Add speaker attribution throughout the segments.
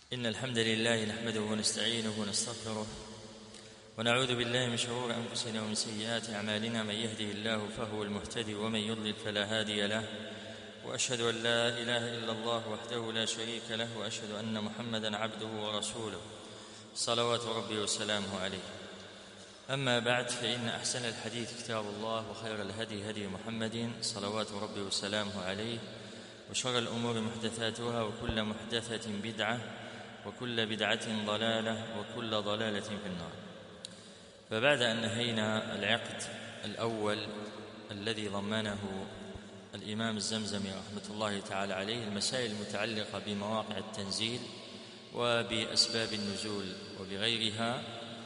Speaker 1: إن الحمد لله نحمده ونستعينه ونستغفره ونعوذ بالله من شرور أنفسنا ومن سيئات أعمالنا. من يهده الله فهو المهتدي ومن يضلل فلا هادي له، وأشهد أن لا إله إلا الله وحده لا شريك له، وأشهد أن محمدًا عبده ورسوله صلوات ربي وسلامه عليه. أما بعد، فإن أحسن الحديث كتاب الله، وخير الهدي هدي محمد صلوات ربي وسلامه عليه، وشر الأمور محدثاتها، وكل محدثة بدعة، وكل بدعة ضلالة، وكل ضلالة في النار. فبعد أن نهينا العقد الأول الذي ضمنه الإمام الزمزمي رحمة الله تعالى عليه المسائل المتعلقة بمواقع التنزيل وبأسباب النزول وبغيرها،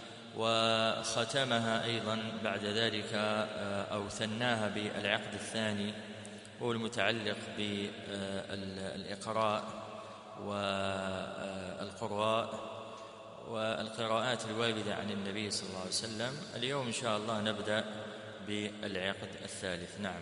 Speaker 1: وختمها أيضا بعد ذلك أو ثناها بالعقد الثاني، هو المتعلق بالإقراء والقراء والقراءات الواردة عن النبي صلى الله عليه وسلم. اليوم إن شاء الله نبدأ بالعقد الثالث. نعم.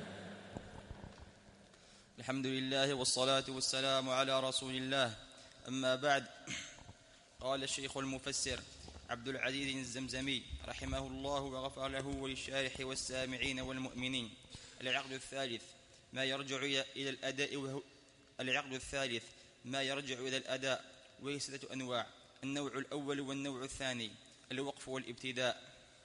Speaker 2: الحمد لله والصلاة والسلام على رسول الله. أما بعد، قال الشيخ المفسر عبد العزيز الزمزمي رحمه الله وغفر له وللشارح والسامعين والمؤمنين: العقد الثالث ما يرجع إلى الأداء، العقد الثالث ما يرجع إلى الأداء، وهي 6 أنواع: النوع الأول والنوع الثاني: الوقف والابتداء.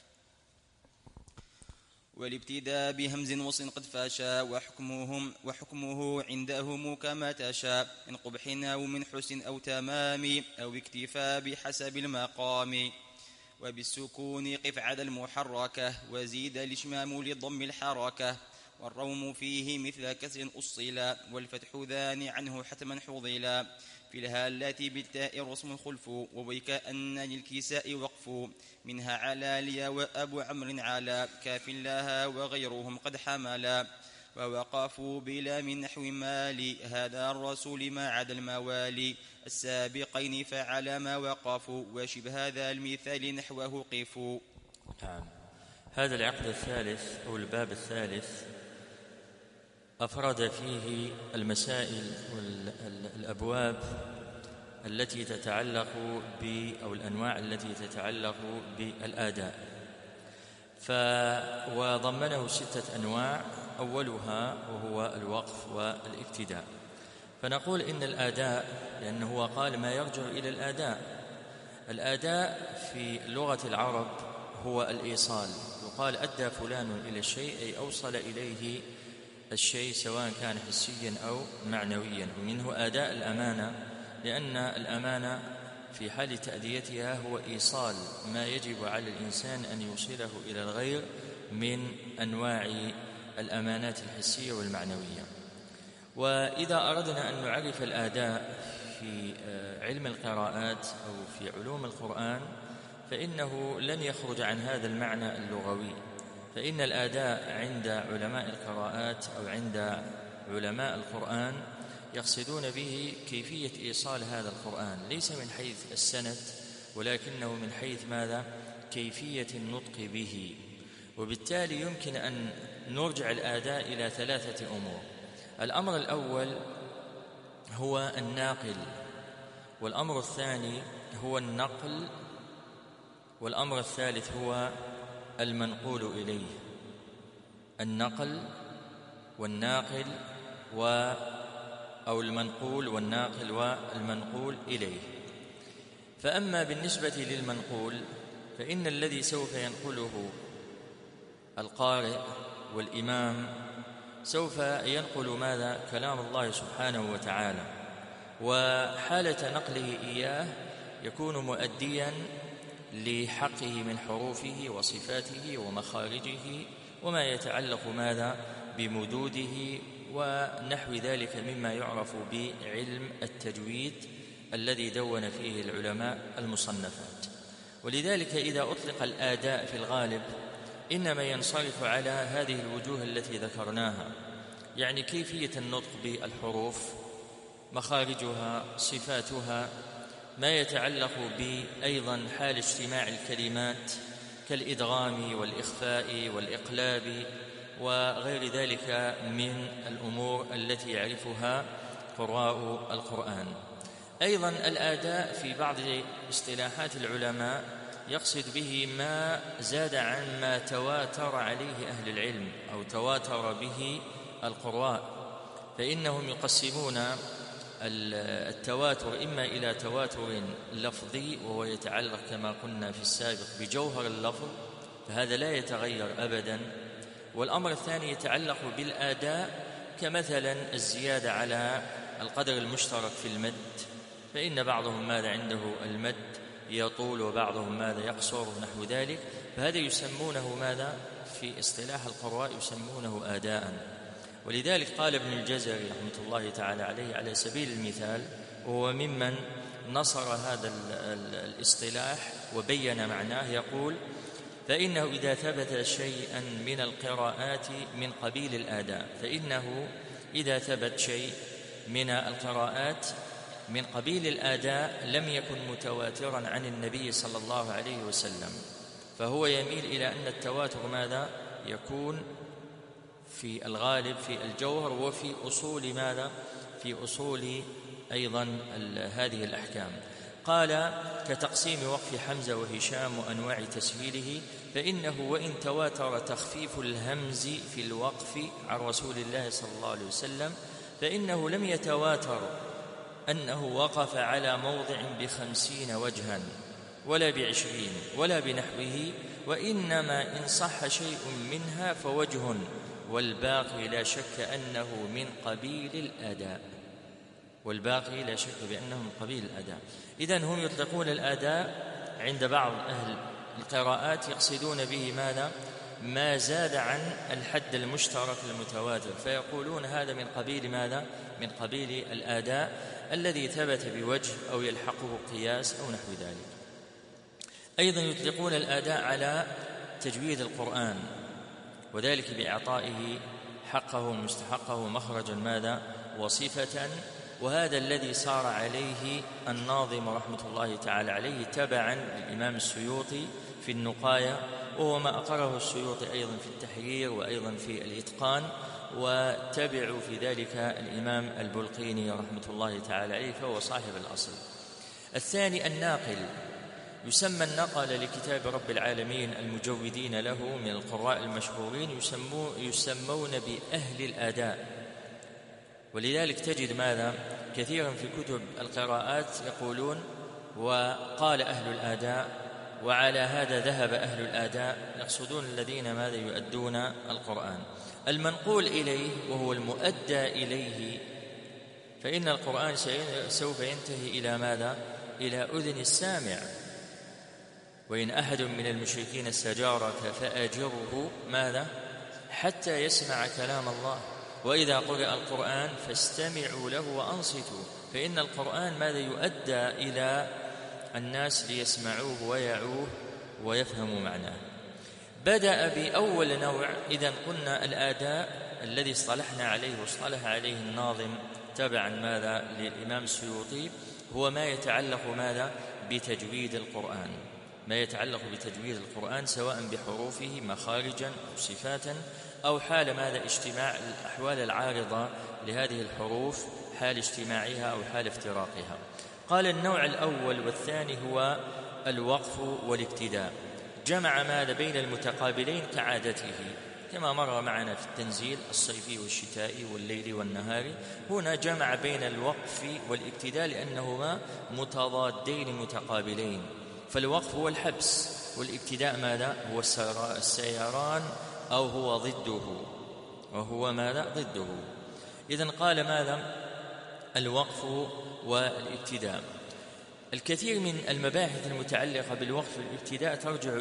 Speaker 2: والابتداء بهمز وصل قد فاشا، وحكمه عندهم كما تشاء، من قبح أو من حسن أو تمام أو اكتفاء بحسب المقام. وبالسكون قف عدا المحركة، وزيد الإشمام لضم الحركة، والروم فيه مثل كسر أصلا، والفتح ذان عنه حتما حضلا. في الهالات بالتاء رسم الخلف، وبكأن للكساء وقف، منها على ليا وأبو عمرو على كاف لها، وغيرهم قد حملا. ووقفوا بلا من نحو مالي، هذا الرسول ما عدا الموالي السابقين فعلى ما وقفوا، وشبه هذا المثال نحوه قفوا.
Speaker 1: نعم. هذا العقد الثالث أو الباب الثالث أفرد فيه المسائل والأبواب التي تتعلق أو الأنواع التي تتعلق بالآداء، وضمنه 6 أنواع، أولها وهو الوقف والابتداء. فنقول إن الآداء، لأنه هو قال ما يرجع إلى الآداء. الآداء في لغة العرب هو الإيصال، يقال أدى فلان إلى الشيء أي أوصل إليه الشيء سواء كان حسيا أو معنويا. ومنه أداء الأمانة، لأن الأمانة في حال تأديتها هو إيصال ما يجب على الإنسان أن يوصله إلى الغير من أنواع الأمانات الحسية والمعنوية. وإذا أردنا أن نعرف الآداء في علم القراءات أو في علوم القرآن، فإنه لن يخرج عن هذا المعنى اللغوي. فإن الآداء عند علماء القراءات أو عند علماء القرآن يقصدون به كيفية إيصال هذا القرآن، ليس من حيث السند، ولكنه من حيث ماذا؟ كيفية النطق به. وبالتالي يمكن أن نرجع الآداء إلى 3 أمور. الأمر الأول هو الناقل، والأمر الثاني هو النقل، والأمر الثالث هو المنقول إليه. النقل والناقل أو المنقول والناقل والمنقول إليه. فأما بالنسبة للمنقول، فإن الذي سوف ينقله القارئ والإمام سوف ينقل ماذا؟ كلام الله سبحانه وتعالى، وحالة نقله إياه يكون مؤديا لحقه من حروفه وصفاته ومخارجه وما يتعلق ماذا؟ بمدوده ونحو ذلك مما يعرف بعلم التجويد الذي دون فيه العلماء المصنفات. ولذلك إذا أطلق الآداء في الغالب إنما ينصرف على هذه الوجوه التي ذكرناها، يعني كيفية النطق بالحروف، مخارجها، صفاتها، ما يتعلق بأيضا حال اجتماع الكلمات كالإدغام والإخفاء والإقلاب وغير ذلك من الأمور التي يعرفها قراء القرآن. أيضا الآداء في بعض اصطلاحات العلماء يقصد به ما زاد عن ما تواتر عليه أهل العلم أو تواتر به القراء، فإنهم يقسمون التواتر إما إلى تواتر لفظي وهو يتعلق كما قلنا في السابق بجوهر اللفظ، فهذا لا يتغير أبدا. والأمر الثاني يتعلق بالآداء، كمثلا الزيادة على القدر المشترك في المد، فإن بعضهم ماذا عنده المد يطول وبعضهم ماذا يقصر نحو ذلك، فهذا يسمونه ماذا في اصطلاح القراء يسمونه آداء. ولذلك قال ابن الجزري رحمة الله تعالى عليه على سبيل المثال، وهو ممن نصر هذا الاصطلاح وبين معناه، يقول: فإنه إذا ثبت شيئا من القراءات من قبيل الآداء، فإنه إذا ثبت شيء من القراءات من قبيل الآداء لم يكن متواترا عن النبي صلى الله عليه وسلم، فهو يميل إلى أن التواتر ماذا يكون في الغالب في الجوهر وفي أصول ماذا في أصول أيضا هذه الأحكام. قال: كتقسيم وقف حمزة وهشام وأنواع تسهيله، فإنه وإن تواتر تخفيف الهمز في الوقف عن رسول الله صلى الله عليه وسلم، فإنه لم يتواتر أنه وقف على موضع ب50 وجها ولا ب20 ولا بنحوه، وإنما إن صح شيء منها فوجه، والباقي لا شك أنه من قبيل الأداء. والباقي لا شك بأنه من قبيل الأداء. إذن هم يطلقون الأداء عند بعض أهل القراءات يقصدون به ماذا؟ ما زاد عن الحد المشترك المتواتر، فيقولون هذا من قبيل ماذا؟ من قبيل الأداء الذي ثبت بوجه أو يلحقه قياس أو نحو ذلك. أيضا يطلقون الأداء على تجويد القرآن، وذلك بإعطائه حقه مستحقه مخرجا ماذا؟ وصفة، وهذا الذي صار عليه الناظم رحمة الله تعالى عليه تبعا للإمام السيوطي في النقاية، وهو ما أقره السيوطي أيضا في التحرير وأيضا في الإتقان، وتبعوا في ذلك الإمام البلقيني رحمة الله تعالى عليه، فهو صاحب الأصل. الثاني الناقل، يسمى النقل لكتاب رب العالمين المجودين له من القراء المشهورين يسمون بأهل الأداء. ولذلك تجد ماذا؟ كثيرا في كتب القراءات يقولون وقال أهل الأداء، وعلى هذا ذهب أهل الأداء، يقصدون الذين ماذا يؤدون القرآن. المنقول إليه وهو المؤدى إليه، فإن القرآن سوف ينتهي إلى ماذا؟ إلى أذن السامع. وإن أحد من المشركين استجارك فأجره ماذا؟ حتى يسمع كلام الله، وإذا قرأ القرآن فاستمعوا له وأنصتوا، فإن القرآن ماذا؟ يؤدى إلى الناس ليسمعوه ويعوه ويفهموا معناه. بدأ بأول نوع، إذن قلنا الآداء الذي اصطلحنا عليه واصطلح عليه الناظم تبعا ماذا؟ للإمام السيوطي، هو ما يتعلق ماذا؟ بتجويد القرآن، ما يتعلق بتجويد القرآن سواء بحروفه مخارجا أو صفاتا، أو حال ماذا؟ اجتماع الأحوال العارضة لهذه الحروف، حال اجتماعها أو حال افتراقها. قال: النوع الأول والثاني هو الوقف والابتداء، جمع ماذا؟ بين المتقابلين كعادته، كما مر معنا في التنزيل الصيفي والشتائي والليل والنهار. هنا جمع بين الوقف والابتداء لأنهما متضادين متقابلين، فالوقف هو الحبس، والابتداء ماذا؟ هو السيران أو هو ضده، وهو ماذا؟ ضده. إذن قال ماذا؟ الوقف والابتداء. الكثير من المباحث المتعلقة بالوقف والابتداء ترجع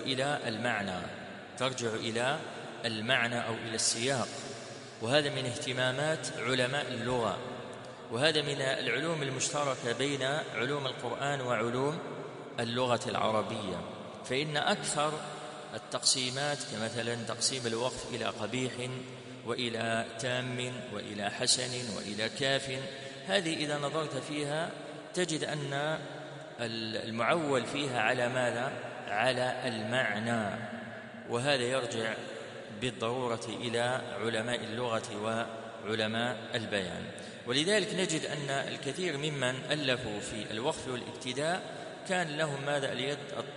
Speaker 1: إلى المعنى أو إلى السياق، وهذا من اهتمامات علماء اللغة، وهذا من العلوم المشتركة بين علوم القرآن وعلوم اللغة العربية. فإن أكثر التقسيمات كمثلا تقسيم الوقف إلى قبيح وإلى تام وإلى حسن وإلى كاف، هذه إذا نظرت فيها تجد أن المعول فيها على ماذا؟ على المعنى، وهذا يرجع بالضرورة إلى علماء اللغة وعلماء البيان. ولذلك نجد أن الكثير ممن ألفوا في الوقف والابتداء كان لهم ماذا اليد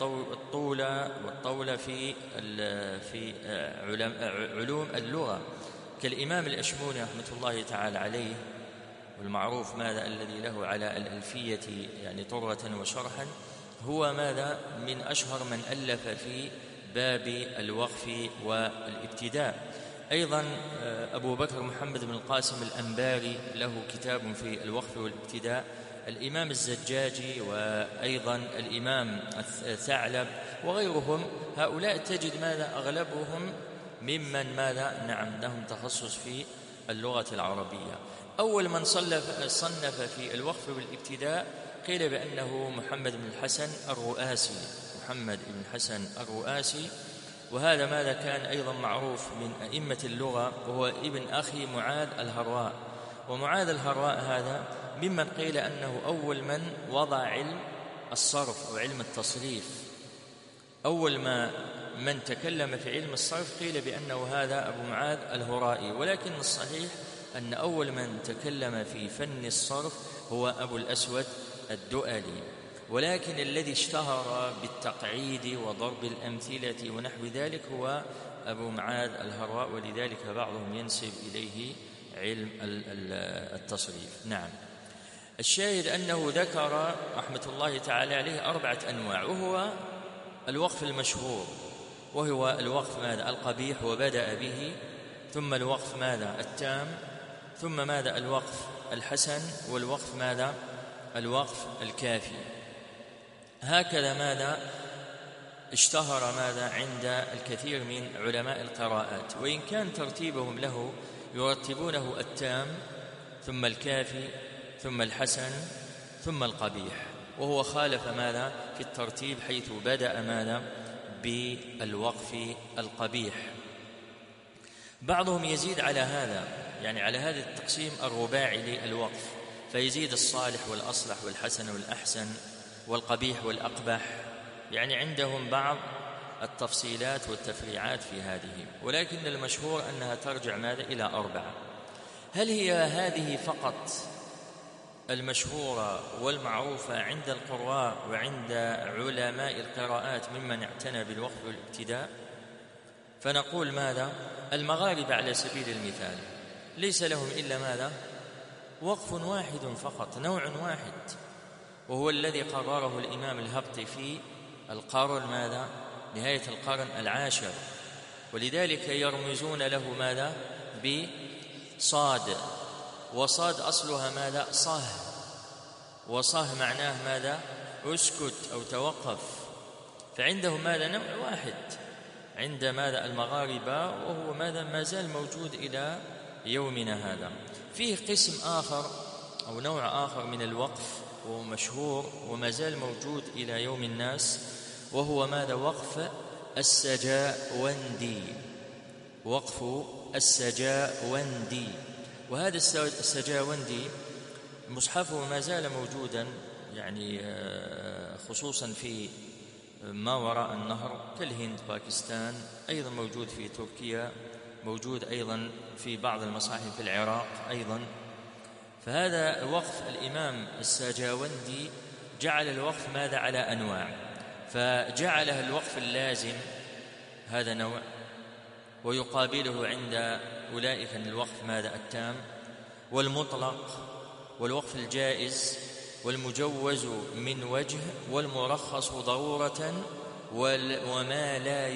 Speaker 1: الطولة في علوم اللغة، كالإمام الأشموني رحمة الله تعالى عليه، والمعروف ماذا الذي له على الألفية يعني طرة وشرحا، هو ماذا من أشهر من ألف في باب الوقف والابتداء. أيضا أبو بكر محمد بن القاسم الأنباري له كتاب في الوقف والابتداء، الإمام الزجاجي، وأيضا الإمام الثعلب وغيرهم، هؤلاء تجد ماذا أغلبهم ممن ماذا نعم لهم تخصص في اللغة العربية. أول من صنف في الوقف والابتداء قيل بأنه محمد بن الحسن الرؤاسي، محمد بن الحسن الرؤاسي، وهذا ماذا كان أيضا معروف من أئمة اللغة، وهو ابن أخي معاذ الهراء. ومعاذ الهراء هذا ممن قيل أنه أول من وضع علم الصرف وعلم التصريف، أول من تكلم في علم الصرف قيل بأنه هذا أبو معاذ الهرائي، ولكن الصحيح أن أول من تكلم في فن الصرف هو أبو الأسود الدؤلي، ولكن الذي اشتهر بالتقعيد وضرب الأمثلة ونحو ذلك هو أبو معاذ الهراء، ولذلك بعضهم ينسب إليه علم التصريف. نعم، الشاهد أنه ذكر رحمة الله تعالى عليه 4 أنواع، وهو الوقف المشهور، وهو الوقف ماذا القبيح وبدأ به، ثم الوقف ماذا التام، ثم ماذا الوقف الحسن، والوقف ماذا الوقف الكافي. هكذا ماذا اشتهر ماذا عند الكثير من علماء القراءات، وإن كان ترتيبهم له يرتبونه التام ثم الكافي ثم الحسن ثم القبيح، وهو خالف ماذا في الترتيب، حيث بدأ ماذا بالوقف القبيح. بعضهم يزيد على هذا، يعني على هذا التقسيم الرباعي للوقف، فيزيد الصالح والأصلح والحسن والأحسن والقبيح والأقبح، يعني عندهم بعض التفصيلات والتفريعات في هذه، ولكن المشهور أنها ترجع ماذا إلى 4. هل هي هذه فقط المشهورة والمعروفة عند القراء وعند علماء القراءات ممن اعتنى بالوقف والابتداء؟ فنقول ماذا المغاربة على سبيل المثال ليس لهم إلا ماذا وقف واحد فقط، نوع واحد، وهو الذي قرره الإمام الهبطي في القرن ماذا نهاية القرن 10، ولذلك يرمزون له ماذا بصاد، وصاد أصلها ماذا صه، وصه معناه ماذا اسكت أو توقف، فعندهم ماذا نوع واحد عند ماذا المغاربة، وهو ماذا ما زال موجود إلى يومنا هذا. فيه قسم آخر أو نوع آخر من الوقف ومشهور وما زال موجود إلى يوم الناس، وهو ماذا وقف السجاوندي، وقف السجاوندي. وهذا السجاوندي مصحفه ما زال موجودا، يعني خصوصا في ما وراء النهر كالهند باكستان، أيضا موجود في تركيا، موجود أيضا في بعض المصاحف في العراق أيضا. فهذا وقف الإمام السجاوندي جعل الوقف ماذا على أنواع، فجعله الوقف اللازم هذا نوع، ويقابله عند أولئك الوقف ماذا التام والمطلق والوقف الجائز والمجوز من وجه والمرخص ضرورة وما لا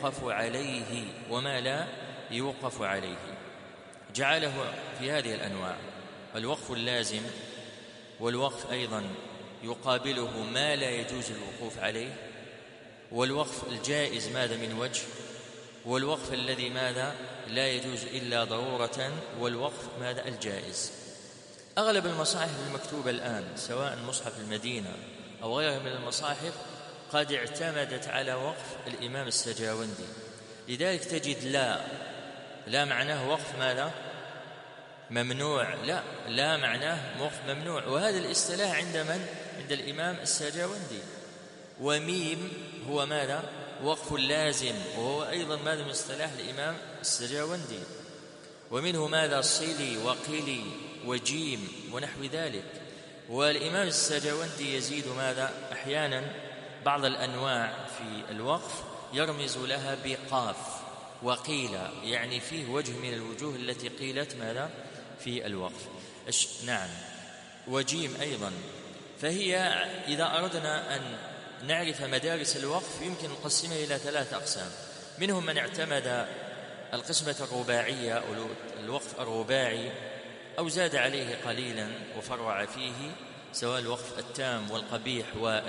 Speaker 1: يوقف عليه، جعله في هذه الأنواع: الوقف اللازم، والوقف أيضا يقابله ما لا يجوز الوقوف عليه، والوقف الجائز ماذا من وجه، والوقف الذي ماذا لا يجوز إلا ضرورة، والوقف ماذا الجائز. أغلب المصاحف المكتوبة الآن سواء مصحف المدينة أو غيرها من المصاحف قد اعتمدت على وقف الإمام السجاوندي، لذلك تجد لا معناه وقف ماذا ممنوع، لا معناه وقف ممنوع، وهذا الاصطلاح عند من؟ عند الإمام السجاوندي. وميم هو ماذا وقف اللازم، وهو أيضا ماذا من اصطلاح الإمام السجاوندي. ومنه ماذا صلي وقلي وجيم ونحو ذلك. والإمام السجاوندي يزيد ماذا؟ أحيانا بعض الأنواع في الوقف يرمز لها بقاف وقيل، يعني فيه وجه من الوجوه التي قيلت ماذا في الوقف. نعم، وجيم أيضا. فهي إذا أردنا أن نعرف مدارس الوقف يمكن نقسمها إلى 3 أقسام. منهم من اعتمد القسمة الرباعية أو الوقف الرباعي أو زاد عليه قليلا وفرع فيه، سواء الوقف التام والقبيح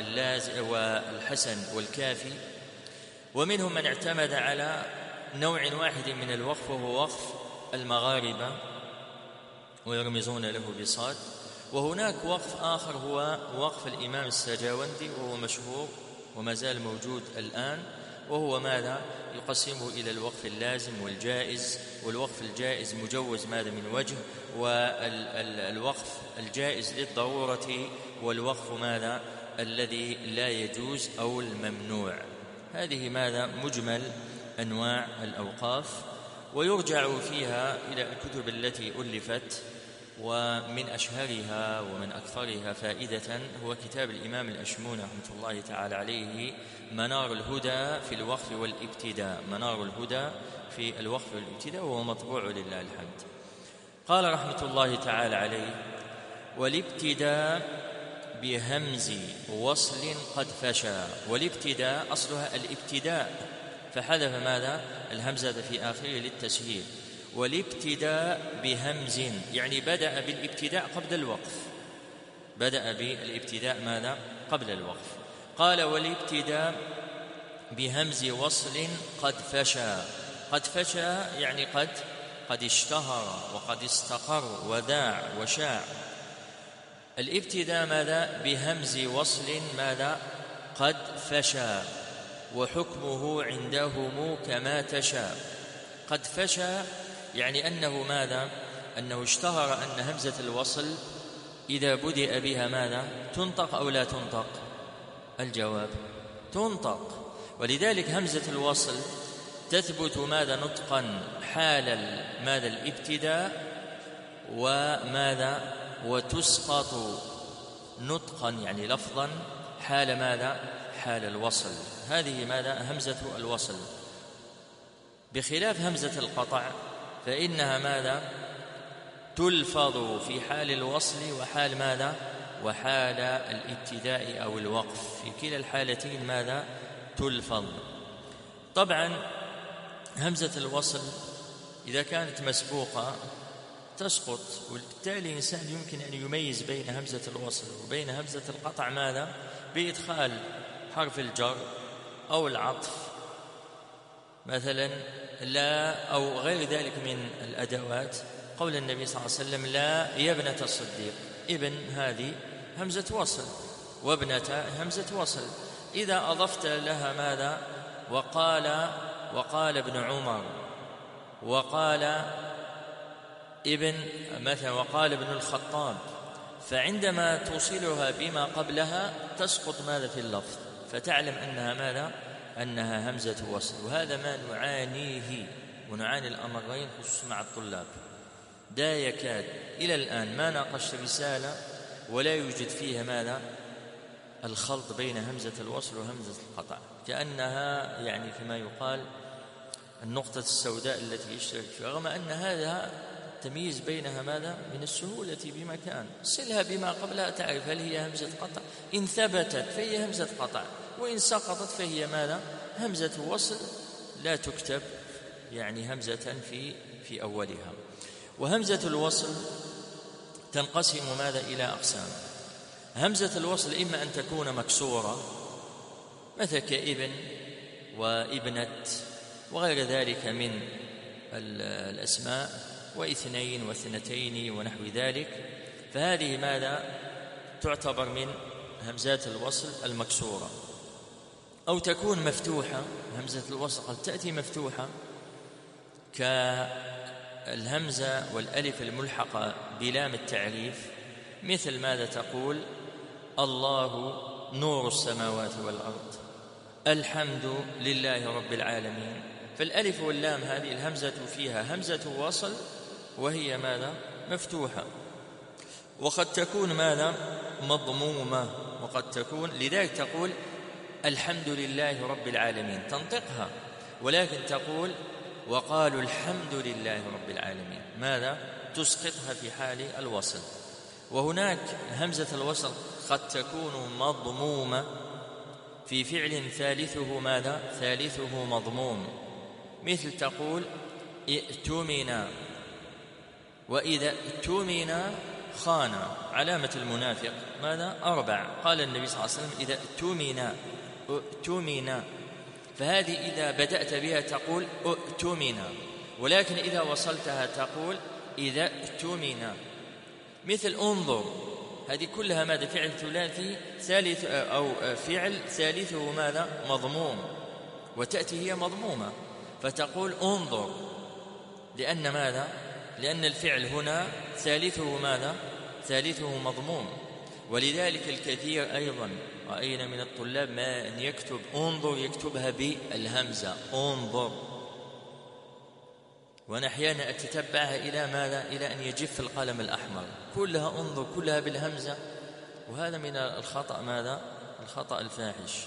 Speaker 1: والحسن والكافي. ومنهم من اعتمد على نوع واحد من الوقف وهو وقف المغاربة ويرمزون له بصاد. وهناك وقف آخر هو وقف الإمام السجاوندي وهو مشهور وما زال موجود الآن، وهو ماذا؟ يقسمه إلى الوقف اللازم والجائز. والوقف الجائز مجوز ماذا من وجه، والوقف الجائز للضرورة، والوقف ماذا الذي لا يجوز أو الممنوع. هذه ماذا مجمل أنواع الأوقاف. ويرجع فيها إلى الكتب التي ألفت، ومن أشهرها ومن أكثرها فائدة هو كتاب الإمام الأشموني رحمة الله تعالى عليه، منار الهدى في الوقف والابتداء. منار الهدى في الوقف والابتداء، وهو مطبوع لله الحمد. قال رحمة الله تعالى عليه: والابتداء بهمز وصل قد فشى. والابتداء أصلها الابتداء، فحذف ماذا؟ الهمزة في آخره للتسهيل. والابتداء بهمز يعني بدأ بالابتداء قبل الوقف، بدأ بالابتداء ماذا؟ قبل الوقف. قال: والابتداء بهمز وصل قد فشى. قد فشى يعني قد اشتهر وقد استقر وذاع وشاع. الابتداء ماذا؟ بهمز وصل ماذا؟ قد فشى، وحكمه عندهم كما تشاء. قد فشى يعني أنه ماذا؟ أنه اشتهر أن همزة الوصل إذا بدأ بها ماذا؟ تنطق أو لا تنطق؟ الجواب تنطق. ولذلك همزة الوصل تثبت ماذا؟ نطقا حال ماذا؟ الابتداء، وماذا؟ وتسقط نطقا يعني لفظا حال ماذا؟ حال الوصل. هذه ماذا؟ همزة الوصل. بخلاف همزة القطع فإنها ماذا؟ تلفظ في حال الوصل وحال ماذا؟ وحال الابتداء أو الوقف، في كلا الحالتين ماذا؟ تلفظ. طبعا همزة الوصل إذا كانت مسبوقة تسقط، وبالتالي الإنسان يمكن أن يميز بين همزة الوصل وبين همزة القطع ماذا؟ بإدخال حرف الجر أو العطف مثلا، لا أو غير ذلك من الأدوات. قول النبي صلى الله عليه وسلم: لا يا ابنة الصديق. ابن هذه همزة وصل، وابنة همزة وصل. إذا أضفت لها ماذا؟ وقال ابن عمر، وقال ابن مثلا، وقال ابن الخطاب، فعندما توصلها بما قبلها تسقط ماذا؟ في اللفظ، فتعلم أنها ماذا؟ أنها همزة وصل. وهذا ما نعانيه ونعاني الأمرين خصوصا مع الطلاب. لا يكاد إلى الآن ما ناقشت رسالة ولا يوجد فيها ماذا؟ الخلط بين همزة الوصل وهمزة القطع، كأنها يعني كما يقال النقطة السوداء التي يشترك فيها، رغم أن هذا التمييز بينها ماذا؟ من السهولة بمكان. صلها بما قبلها تعرف هل هي همزة قطع، إن ثبتت فهي همزة قطع، وإن سقطت فهي ماذا؟ همزة وصل لا تكتب يعني همزة في أولها. وهمزة الوصل تنقسم ماذا؟ إلى أقسام. همزة الوصل إما أن تكون مكسورة مثل كابن وابنة وغير ذلك من الأسماء، واثنين واثنتين ونحو ذلك، فهذه ماذا؟ تعتبر من همزات الوصل المكسورة. أو تكون مفتوحة. همزة الوصل قد تأتي مفتوحة كالهمزة والألف الملحقة بلام التعريف، مثل ماذا تقول؟ الله نور السماوات والأرض، الحمد لله رب العالمين. فالألف واللام هذه الهمزة فيها همزة وصل وهي ماذا؟ مفتوحة. وقد تكون ماذا؟ مضمومة، وقد تكون، لذلك تقول الحمد لله رب العالمين، تنطقها، ولكن تقول وقالوا الحمد لله رب العالمين، ماذا؟ تسقطها في حال الوصل. وهناك همزة الوصل قد تكون مضمومة في فعل ثالثه ماذا؟ ثالثه مضموم، مثل تقول ائتمنا، وإذا ائتمنا خان، علامة المنافق ماذا؟ 4. قال النبي صلى الله عليه وسلم إذا ائتمنا، فهذه إذا بدأت بها تقول ائتمنا، ولكن إذا وصلتها تقول إذا ائتمنا. مثل انظر، هذه كلها ماذا؟ فعل ثلاثي ثالث أو فعل ثالثه ماذا؟ مضموم، وتأتي هي مضمومة، فتقول انظر، لأن ماذا؟ لأن الفعل هنا ثالثه ماذا؟ ثالثه مضموم. ولذلك الكثير أيضا رأينا من الطلاب ما أن يكتب انظر يكتبها بالهمزة انظر، وأنا أحيانا أتتبعها إلى ماذا؟ إلى أن يجف القلم الأحمر، كلها انظر، كلها بالهمزة، وهذا من الخطأ ماذا؟ الخطأ الفاحش.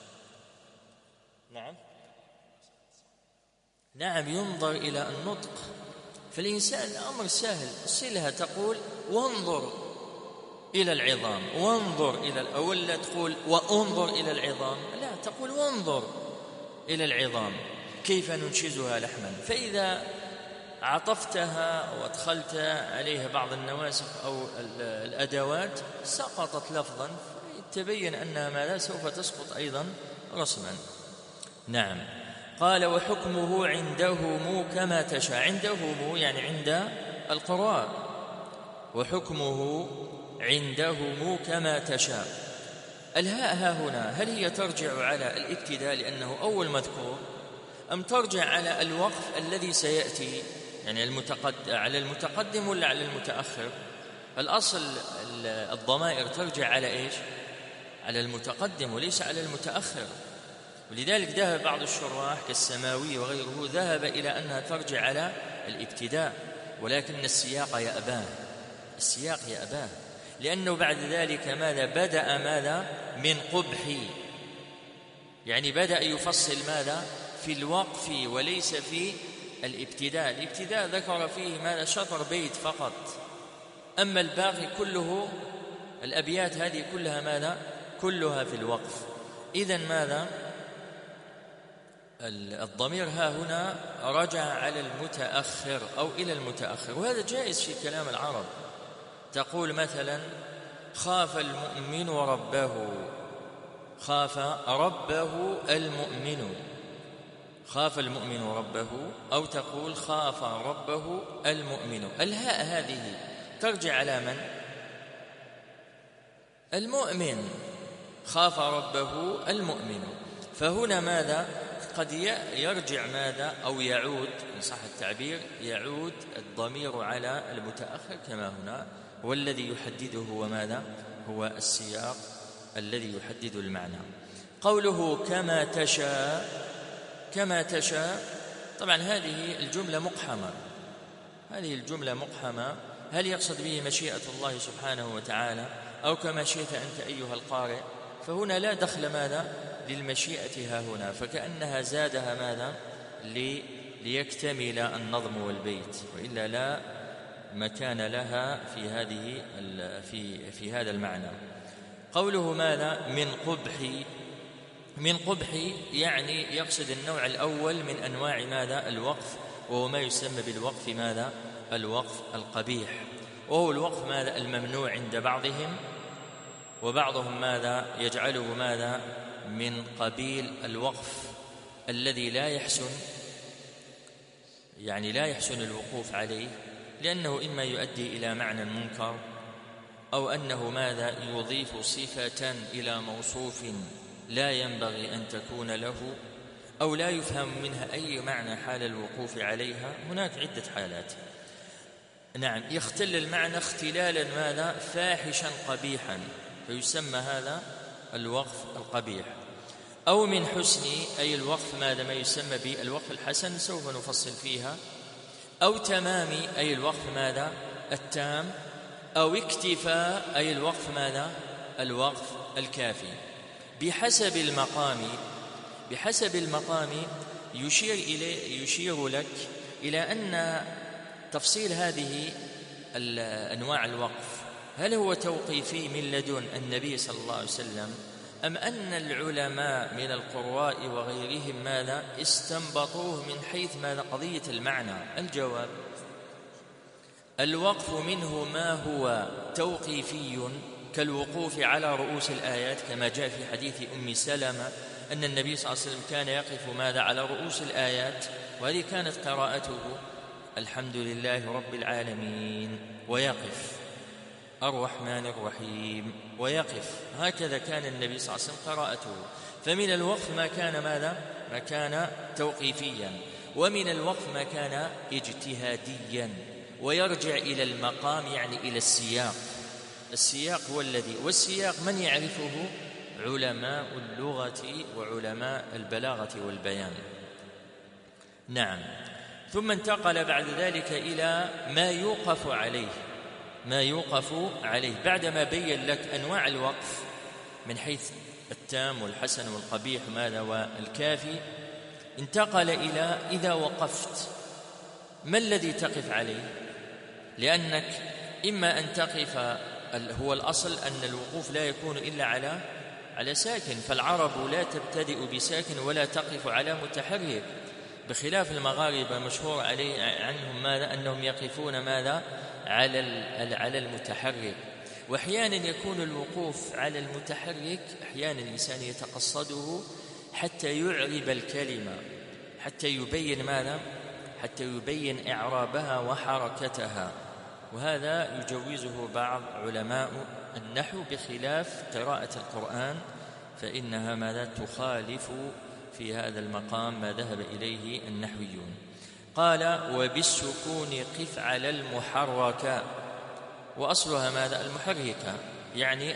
Speaker 1: نعم ينظر إلى النطق، فالإنسان الأمر سهل، صلها تقول وانظر إلى العظام، وانظر إلى ولا تقول وانظر إلى العظام، لا، تقول وانظر إلى العظام كيف ننشزها لحما. فإذا عطفتها وادخلت عليها بعض النواسخ أو الأدوات سقطت لفظا، تبين أنها ماذا؟ سوف تسقط أيضا رسما. نعم. قال وحكمه عندهم كما تشاء، عندهم يعني عند القراء، وحكمه عندهم كما تشاء. الهاء ها هنا هل هي ترجع على الابتداء لأنه أول مذكور، أم ترجع على الوقف الذي سيأتي، يعني على المتقدم ولا على المتأخر؟ الأصل الضمائر ترجع على إيش؟ على المتقدم وليس على المتأخر. ولذلك ذهب بعض الشراح كالسماوي وغيره ذهب إلى أنها ترجع على الابتداء، ولكن السياق يأباه، السياق يأباه، لأنه بعد ذلك ماذا؟ بدأ ماذا؟ من قبح، يعني بدأ يفصل ماذا؟ في الوقف وليس في الابتداء. الابتداء ذكر فيه ماذا؟ شطر بيت فقط، أما الباقي كله الأبيات هذه كلها ماذا؟ كلها في الوقف. إذن ماذا؟ الضمير ها هنا رجع على المتأخر أو إلى المتأخر، وهذا جائز في كلام العرب. تقول مثلا خاف المؤمن ربه، خاف ربه المؤمن، خاف المؤمن ربه، أو تقول خاف ربه المؤمن. الهاء هذه ترجع على من؟ المؤمن، خاف ربه المؤمن. فهنا ماذا؟ قد يرجع ماذا؟ أو يعود إن صح التعبير، يعود الضمير على المتأخر كما هنا، والذي يحدده هو ماذا؟ هو السياق الذي يحدد المعنى. قوله كما تشاء، كما تشاء، طبعا هذه الجملة مقحمة، هذه الجملة مقحمة، هل يقصد به مشيئة الله سبحانه وتعالى أو كما شئت أنت أيها القارئ؟ فهنا لا دخل ماذا؟ للمشيئة ها هنا، فكأنها زادها ماذا؟ ليكتمل النظم والبيت، وإلا لا مكان لها في هذه في هذا المعنى. قوله ماذا؟ من قبح، من قبح يعني يقصد النوع الأول من أنواع ماذا؟ الوقف، وهو ما يسمى بالوقف ماذا؟ الوقف القبيح، وهو الوقف ماذا؟ الممنوع عند بعضهم، وبعضهم ماذا؟ يجعله ماذا؟ من قبيل الوقف الذي لا يحسن، يعني لا يحسن الوقوف عليه، لأنه إما يؤدي إلى معنى منكر، أو أنه ماذا؟ يضيف صفة إلى موصوف لا ينبغي أن تكون له، أو لا يفهم منها أي معنى حال الوقوف عليها. هناك عدة حالات. نعم، يختل المعنى اختلالا ماذا؟ فاحشا قبيحا، فيسمى هذا الوقف القبيح. أو من حسن، أي الوقف ماذا؟ ما يسمى بالوقف الحسن، سوف نفصل فيها. أو تمام، أي الوقف ماذا؟ التام. أو اكتفاء أي الوقف ماذا؟ الوقف الكافي. بحسب المقام يشير لك إلى أن تفصيل هذه أنواع الوقف هل هو توقيفي من لدن النبي صلى الله عليه وسلم، أم أن العلماء من القراء وغيرهم ماذا استنبطوه من حيث ماذا قضية المعنى؟ الجواب: الوقف منه ما هو توقيفي كالوقوف على رؤوس الآيات، كما جاء في حديث أم سلمة أن النبي صلى الله عليه وسلم كان يقف ماذا على رؤوس الآيات، وهذه كانت قراءته الحمد لله رب العالمين، ويقف الرحمن الرحيم ويقف، هكذا كان النبي صلى الله عليه وسلم قراءته. فمن الوقف ما كان ماذا؟ ما كان توقيفيا، ومن الوقف ما كان اجتهاديا، ويرجع إلى المقام يعني إلى السياق. السياق هو الذي، والسياق من يعرفه؟ علماء اللغة وعلماء البلاغة والبيان. نعم. ثم انتقل بعد ذلك إلى ما يوقف عليه بعدما بين لك أنواع الوقف من حيث التام والحسن والقبيح ماذا والكافي، انتقل إلى إذا وقفت ما الذي تقف عليه؟ لأنك إما أن تقف، هو الأصل أن الوقوف لا يكون إلا على ساكن، فالعرب لا تبتدئ بساكن ولا تقف على متحرك، بخلاف المغاربة مشهور عنهم ماذا؟ أنهم يقفون ماذا؟ على المتحرك. وأحيانا يكون الوقوف على المتحرك أحيانا الإنسان يتقصده حتى يعرب الكلمة، حتى يبين ماذا؟ حتى يبين إعرابها وحركتها، وهذا يجوزه بعض علماء النحو، بخلاف قراءة القرآن فإنها ماذا؟ تخالف في هذا المقام ما ذهب إليه النحويون. قال: وبالسكون قف على المحركة، وأصلها ماذا؟ المحركة، يعني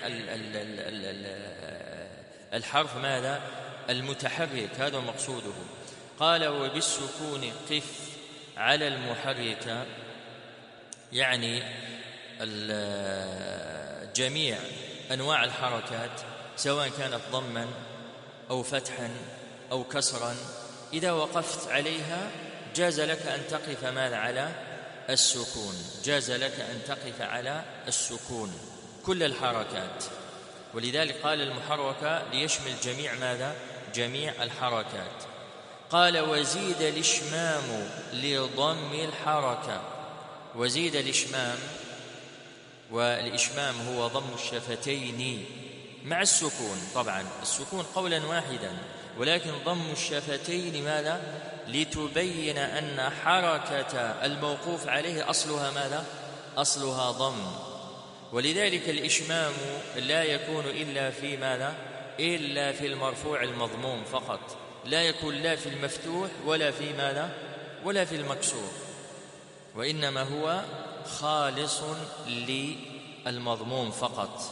Speaker 1: الحرف ماذا؟ المتحرك، هذا مقصوده. قال: وبالسكون قف على المحركة، يعني جميع أنواع الحركات سواء كانت ضما أو فتحا أو كسرا، إذا وقفت عليها جاز لك أن تقف ماذا؟ على السكون، جاز لك أن تقف على السكون كل الحركات. ولذلك قال المحركة ليشمل جميع ماذا؟ جميع الحركات. قال: وزيد الإشمام لضم الحركة، وزيد الإشمام، والإشمام هو ضم الشفتين مع السكون، طبعا السكون قولا واحدا، ولكن ضم الشفتين ماذا؟ لتبين أن حركة الموقوف عليه أصلها ماذا؟ أصلها ضم. ولذلك الإشمام لا يكون إلا في ماذا؟ إلا في المرفوع المضموم فقط، لا يكون لا في المفتوح ولا في ماذا؟ ولا في المكسور، وإنما هو خالص للمضموم فقط.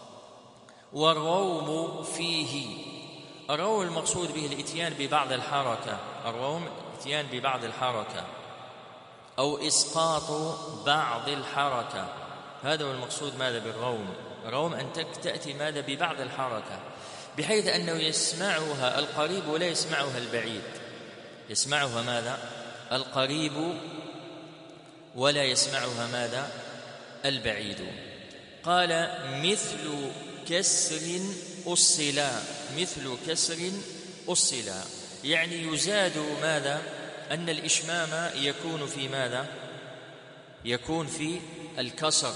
Speaker 1: والروم فيه، الروم المقصود به الاتيان ببعض الحركة، الروم الاتيان ببعض الحركة أو إسقاط بعض الحركة، هذا هو المقصود ماذا بالروم؟ الروم أن تأتي ماذا؟ ببعض الحركة، بحيث أنه يسمعها القريب ولا يسمعها البعيد، يسمعها ماذا؟ القريب ولا يسمعها ماذا؟ البعيد. قال: مثل كسر أصلا، مثل كسر أصلا، يعني يزاد ماذا؟ أن الإشمام يكون في ماذا؟ يكون في الكسر،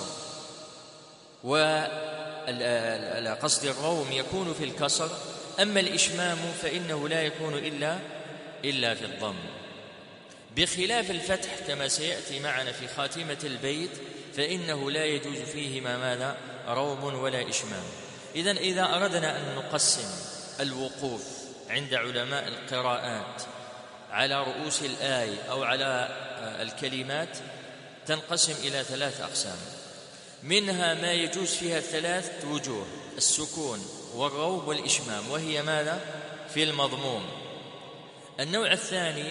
Speaker 1: وقصد الروم يكون في الكسر، أما الإشمام فإنه لا يكون إلا في الضم، بخلاف الفتح كما سيأتي معنا في خاتمة البيت، فإنه لا يجوز فيهما ماذا؟ روم ولا إشمام. إذن إذا أردنا أن نقسم الوقوف عند علماء القراءات على رؤوس الآية أو على الكلمات، تنقسم إلى 3 أقسام، منها ما يجوز فيها 3 وجوه: السكون والروم والإشمام، وهي ماذا؟ في المضموم. النوع الثاني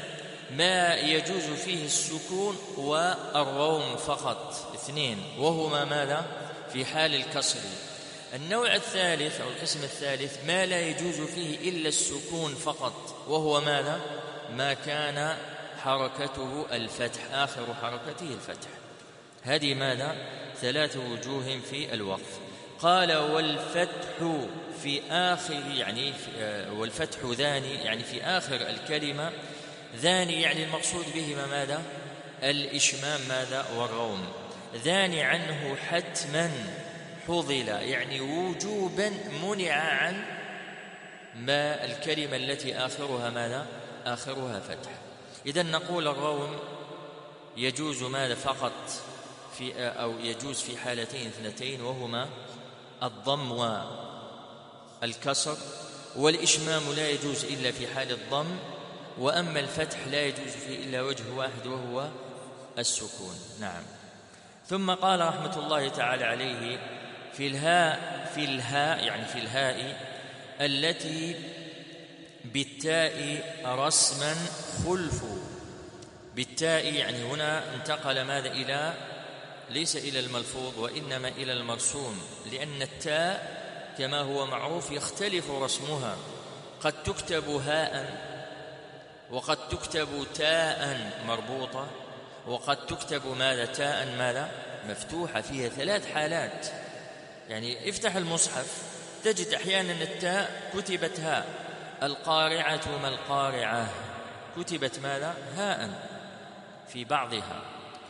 Speaker 1: ما يجوز فيه السكون والروم فقط، اثنين، وهما ماذا؟ في حال الكسر. النوع الثالث أو القسم الثالث ما لا يجوز فيه إلا السكون فقط، وهو ماذا؟ ما كان حركته الفتح، آخر حركته الفتح. هذه ماذا؟ 3 وجوه في الوقف. قال والفتح في آخر، يعني والفتح ذاني، يعني في آخر الكلمة، ذاني يعني المقصود بهما ماذا؟ الإشمام ماذا؟ والروم. ذاني عنه حتما حضل، يعني وجوبا منع عن ما الكلمة التي آخرها ماذا؟ آخرها فتح. إذن نقول الروم يجوز ماذا فقط أو يجوز في حالتين اثنتين، وهما الضم والكسر، والإشمام لا يجوز إلا في حال الضم، وأما الفتح لا يجوز فيه إلا وجه واحد وهو السكون. نعم. ثم قال رحمة الله تعالى عليه في الهاء يعني في الهاء التي بالتاء رسما خلف. بالتاء يعني هنا انتقل ماذا؟ إلى ليس إلى الملفوظ وإنما إلى المرسوم، لأن التاء كما هو معروف يختلف رسمها، قد تكتب هاء، وقد تكتب تاء مربوطة، وقد تكتب ماذا؟ تاء ماذا؟ مفتوحة. فيها 3 حالات. يعني افتح المصحف تجد أحيانا التاء كتبت هاء. القارعة ما القارعة كتبت ماذا؟ هاء في بعضها.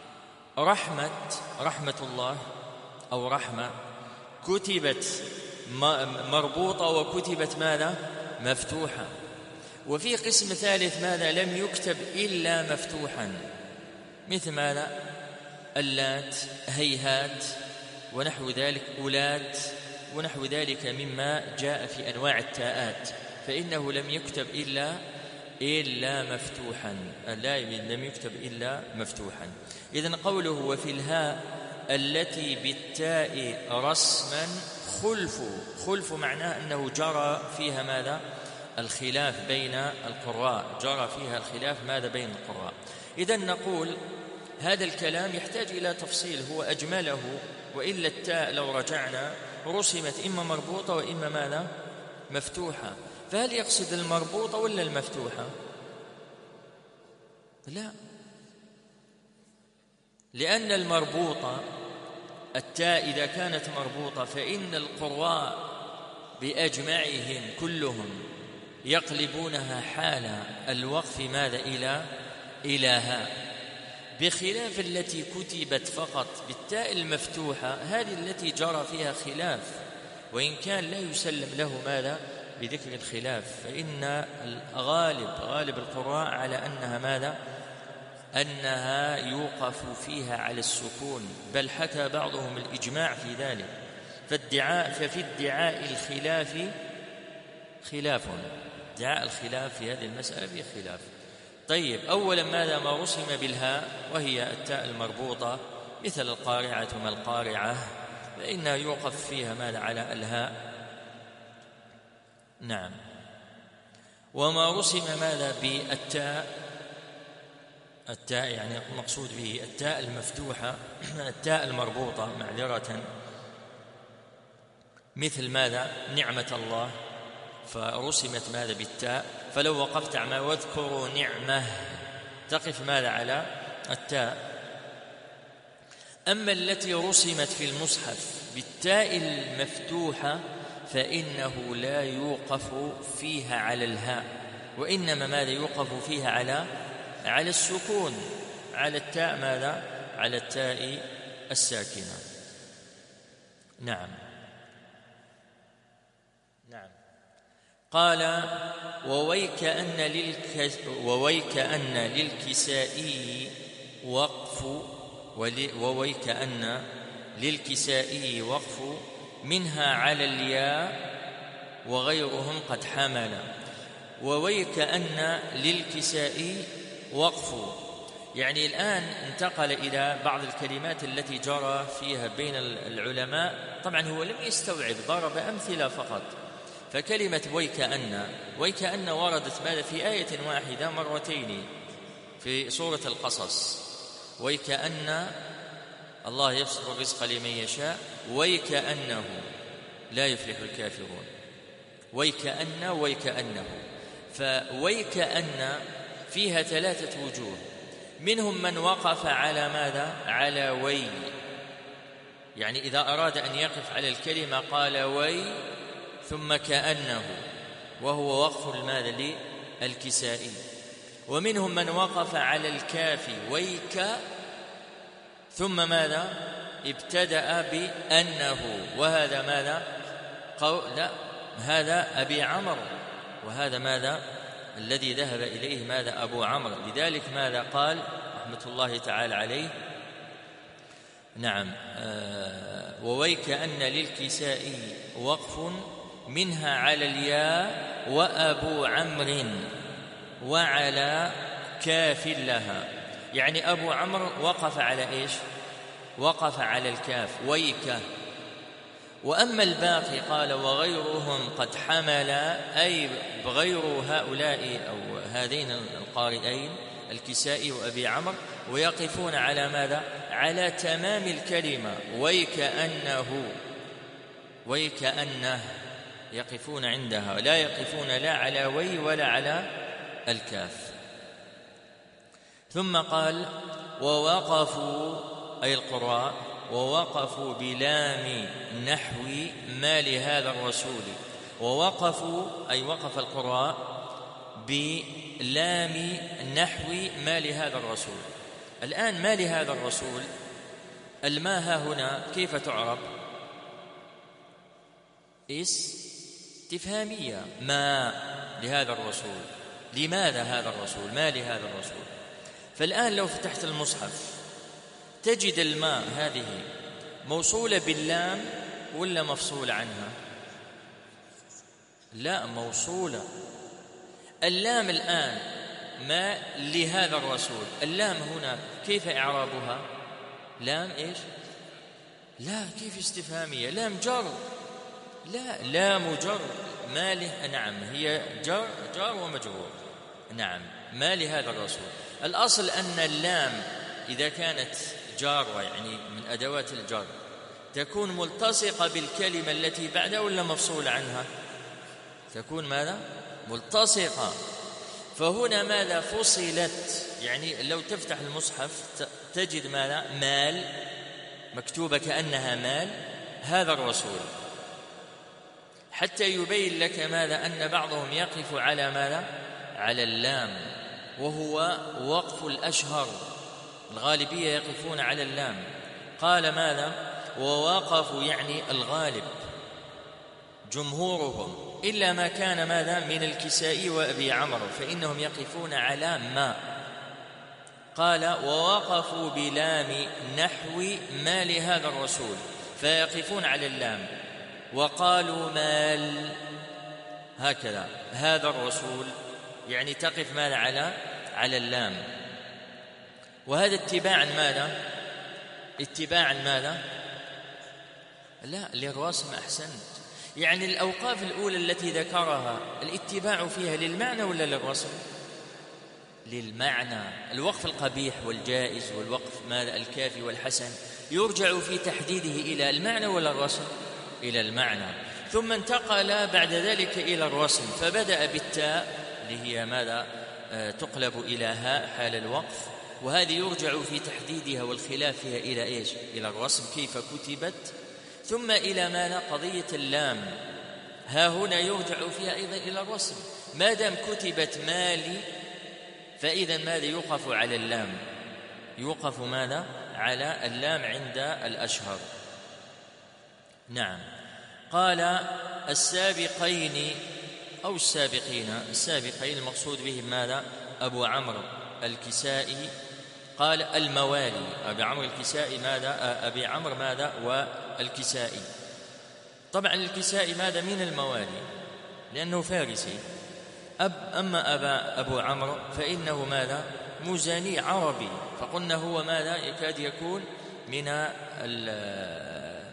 Speaker 1: رحمة الله أو رحمة كتبت مربوطة وكتبت ماذا؟ مفتوحة. وفي قسم ثالث ماذا؟ لم يكتب إلا مفتوحا، مثل ماذا؟ اللات، هيهات، ونحو ذلك، أولات، ونحو ذلك مما جاء في أنواع التاءات، فإنه لم يكتب إلا مفتوحا، لم يكتب إلا مفتوحا. إذن قوله وفي الهاء التي بالتاء رسما خلف معناه أنه جرى فيها ماذا؟ الخلاف بين القراء، جرى فيها الخلاف ماذا؟ بين القراء. إذن نقول هذا الكلام يحتاج إلى تفصيل، هو أجمله، وإلا التاء لو رجعنا رسمت إما مربوطة وإما ماذا؟ مفتوحة. فهل يقصد المربوطة ولا المفتوحة؟ لا، لأن المربوطة التاء إذا كانت مربوطة فإن القراء بأجمعهم كلهم يقلبونها حال الوقف ماذا؟ إلى هاء، بخلاف التي كتبت فقط بالتاء المفتوحة، هذه التي جرى فيها خلاف، وإن كان لا يسلم له ماذا؟ بذكر الخلاف، فإن غالب القراء على أنها ماذا؟ أنها يوقف فيها على السكون، بل حكى بعضهم الإجماع في ذلك. ففي ادعاء الخلاف خلاف، ادعاء الخلاف في هذه المسألة فيه خلاف. طيب، أولا ماذا؟ ما رسم بالهاء وهي التاء المربوطة، مثل القارعة ما القارعة، فإنها يوقف فيها ماذا؟ على الهاء. نعم. وما رسم ماذا؟ بالتاء، التاء يعني المقصود به التاء المفتوحة، التاء المربوطة معذرة، مثل ماذا؟ نعمة الله، فرسمت ماذا؟ بالتاء، فلو وقفت على ما واذكروا نعمة تقف ماذا؟ على التاء. أما التي رسمت في المصحف بالتاء المفتوحة فإنه لا يوقف فيها على الهاء، وإنما ماذا؟ يوقف فيها على السكون، على التاء ماذا؟ على التاء الساكنة. نعم. قال وويك أن للكسائي وقف، وويك أن للكسائي وقف منها على الياء وغيرهم قد حمل. وويك أن للكسائي وقف، يعني الآن انتقل إلى بعض الكلمات التي جرى فيها بين العلماء. طبعا هو لم يستوعب، ضرب أمثلة فقط. فكلمة ويك أن وردت ماذا؟ في آية واحدة مرتين، في سورة القصص: ويكأن الله يبسط الرزق لمن يشاء ويكأنه لا يفلح الكافرون. ويكأنه، فويكأن فيها 3 وجوه. منهم من وقف على ماذا؟ على وي، يعني إذا أراد أن يقف على الكلمة قال وي ثم كأنه، وهو وقف لماذا؟ للكسائي. ومنهم من وقف على الكاف ويك ثم ماذا؟ ابتدأ بأنه، وهذا ماذا؟ لا، هذا أبي عمرو، وهذا ماذا؟ الذي ذهب إليه ماذا؟ أبو عمرو. لذلك ماذا قال رحمة الله تعالى عليه؟ نعم، وويكأن للكسائي وقف منها على الياء وأبو عمرو وعلى كاف لها، يعني أبو عمرو وقف على إيش؟ وقف على الكاف ويك. وأما الباقي قال وغيرهم قد حمل، أي غير هؤلاء أو هذين القارئين الكسائي وأبي عمرو، ويقفون على ماذا؟ على تمام الكلمة ويكأنه، يقفون عندها، لا يقفون لا على وي ولا على الكاف. ثم قال ووقفوا، أي القراء، ووقفوا بلام نحو ما لهذا الرسول. ووقفوا أي وقف القراء بلام نحو ما لهذا الرسول. الآن ما لهذا الرسول، الماء هنا كيف تعرب؟ استفهامية، ما لهذا الرسول، لماذا هذا الرسول؟ ما لهذا الرسول. فالآن لو فتحت المصحف تجد الماء هذه موصولة باللام ولا مفصولة عنها؟ لا، موصولة. اللام الآن ما لهذا الرسول، اللام هنا كيف إعرابها؟ لام إيش؟ لا، كيف استفهامية؟ لام جر. لا، لام جر ما له، نعم هي جار ومجرور. نعم، ما لهذا الرسول. الأصل أن اللام إذا كانت جارة يعني من أدوات الجر تكون ملتصقة بالكلمة التي بعدها ولا مفصولة عنها؟ تكون ماذا؟ ملتصقة. فهنا ماذا؟ فصلت. يعني لو تفتح المصحف تجد ماذا؟ مال مكتوبة كأنها مال هذا الرسول، حتى يبين لك ماذا؟ أن بعضهم يقف على ماذا؟ على اللام، وهو وقف الأشهر، الغالبية يقفون على اللام. قال ماذا؟ ووقفوا يعني الغالب جمهورهم، إلا ما كان ماذا؟ من الكسائي وأبي عمرو، فإنهم يقفون على ما. قال ووقفوا بلام نحو ما لهذا الرسول، فيقفون على اللام. وقالوا مال، هكذا هذا الرسول، يعني تقف ماذا؟ على اللام. وهذا اتباعا ماذا؟ اتباعا ماذا؟ لا، للرسم. أحسنت. يعني الأوقاف الأولى التي ذكرها الاتباع فيها للمعنى ولا للرسم؟ للمعنى. الوقف القبيح والجائز والوقف ماذا؟ الكافي والحسن يرجع في تحديده إلى المعنى ولا الرسم؟ إلى المعنى. ثم انتقل بعد ذلك إلى الرسم، فبدأ بالتاء اللي هي ماذا؟ تقلب إلى هاء حال الوقف، وهذه يرجع في تحديدها والخلاف فيها إلى إيش؟ إلى الرسم كيف كتبت. ثم إلى ماذا؟ قضية اللام، ها هنا يرجع فيها أيضا إلى الرسم. ما دام كتبت مالي فإذا ماذا؟ يوقف على اللام، يوقف ماذا؟ على اللام عند الأشهر. نعم. قال السابقين أو السابقين المقصود بهم ماذا؟ أبو عمرو الكسائي. قال الموالي، أبي عمرو الكسائي ماذا؟ أبي عمرو ماذا؟ والكسائي. طبعا الكسائي ماذا؟ من الموالي لأنه فارسي. أما أبو عمرو فإنه ماذا؟ مزاني عربي، فقلنا هو ماذا؟ يكاد يكون من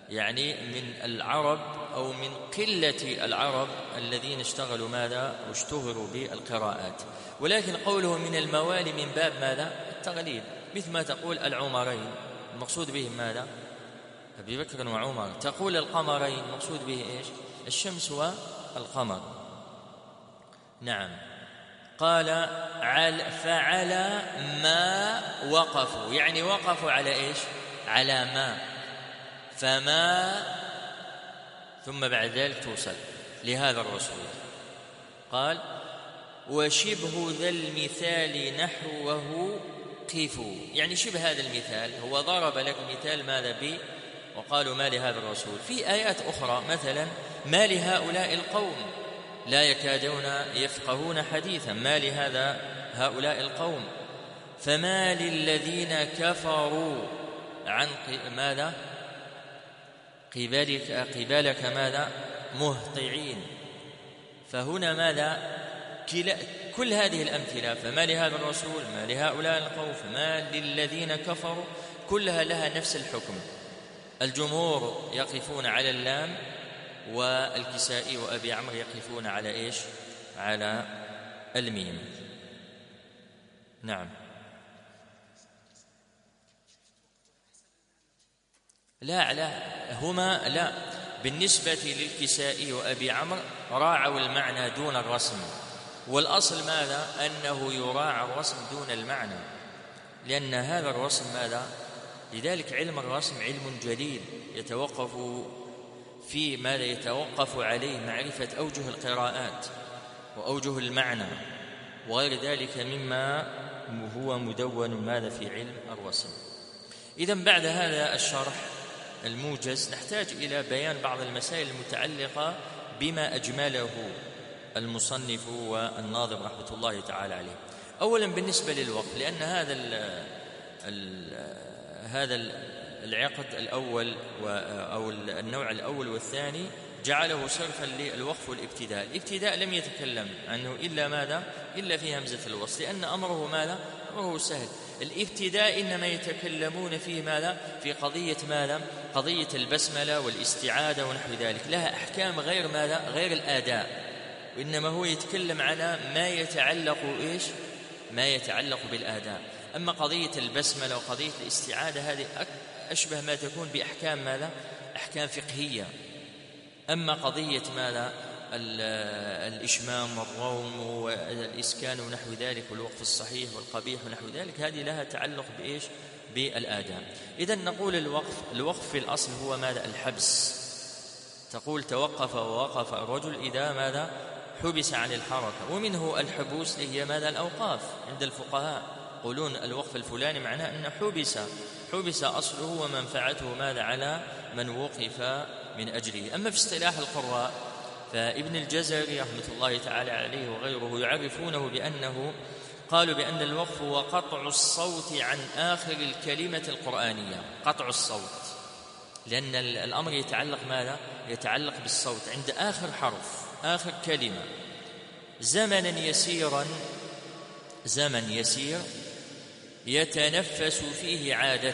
Speaker 1: يعني من العرب أو من قلة العرب الذين اشتغلوا ماذا واشتهروا بالقراءات. ولكن قوله من الموالي من باب ماذا؟ التغليب، مثل ما تقول العمرين المقصود بهم ماذا؟ أبي بكر وعمر. تقول القمرين المقصود به إيش؟ الشمس والقمر. نعم. قال فعلى ما وقفوا، يعني وقفوا على إيش؟ على ما، فما ثم بعد ذلك توصل لهذا الرسول. قال وشبه ذا المثال نحوه قفوا، يعني شبه هذا المثال هو ضرب لك مثال ماذا به وقالوا ما لهذا الرسول. في آيات أخرى مثلا ما لهؤلاء القوم لا يكادون يفقهون حديثا، ما لهذا هؤلاء القوم، فما للذين كفروا عن ماذا قبالك ماذا مهطعين. فهنا ماذا كل هذه الأمثلة، فما لهذا الرسول، ما لهؤلاء القوم، فما للذين كفروا، كلها لها نفس الحكم. الجمهور يقفون على اللام، والكسائي وأبي عمرو يقفون على إيش؟ على الميم. نعم. لا هما لا، بالنسبة للكسائي وأبي عمرو راعوا المعنى دون الرسم، والأصل ماذا؟ أنه يراعى الرسم دون المعنى، لأن هذا الرسم ماذا؟ لذلك علم الرسم علم جليل يتوقف في ماذا؟ يتوقف عليه معرفة أوجه القراءات وأوجه المعنى وغير ذلك مما هو مدون ماذا في علم الرسم. إذن بعد هذا الشرح الموجز نحتاج إلى بيان بعض المسائل المتعلقة بما أجمله المصنف والناظم رحمة الله تعالى عليه. أولا بالنسبة للوقف، لأن هذا العقد الأول أو النوع الأول والثاني جعله صرفا للوقف والابتداء. الابتداء لم يتكلم عنه إلا ماذا؟ إلا في همزة الوصل، لأن أمره ماذا؟ أمره سهل. الابتداء إنما يتكلمون فيه ماذا؟ في قضية ماذا؟ قضية البسملة والاستعادة ونحو ذلك، لها أحكام غير ماذا؟ غير الآداء، وإنما هو يتكلم على ما يتعلق إيش؟ ما يتعلق بالآداء. أما قضية البسملة وقضية الاستعادة هذه أشبه ما تكون بأحكام ماذا؟ أحكام فقهية. أما قضية ماذا؟ الإشمام والروم والإسكان ونحو ذلك والوقف الصحيح والقبيح ونحو ذلك، هذه لها تعلق بإيش؟ بالآداء. إذن نقول الوقف في الأصل هو ماذا؟ الحبس. تقول توقف ووقف الرجل إذا ماذا؟ حبس عن الحركة، ومنه الحبوس هي ماذا؟ الأوقاف عند الفقهاء يقولون الوقف الفلاني معناه أن حبس أصله ومنفعته ماذا؟ على من وقف من أجله. أما في اصطلاح القراء فابن الجزري رحمة الله تعالى عليه وغيره يعرفونه بأنه قالوا بأن الوقف هو قطع الصوت عن آخر الكلمة القرآنية، قطع الصوت، لأن الأمر يتعلق ماذا؟ يتعلق بالصوت عند آخر حرف، آخر كلمة، زمن يسير يتنفس فيه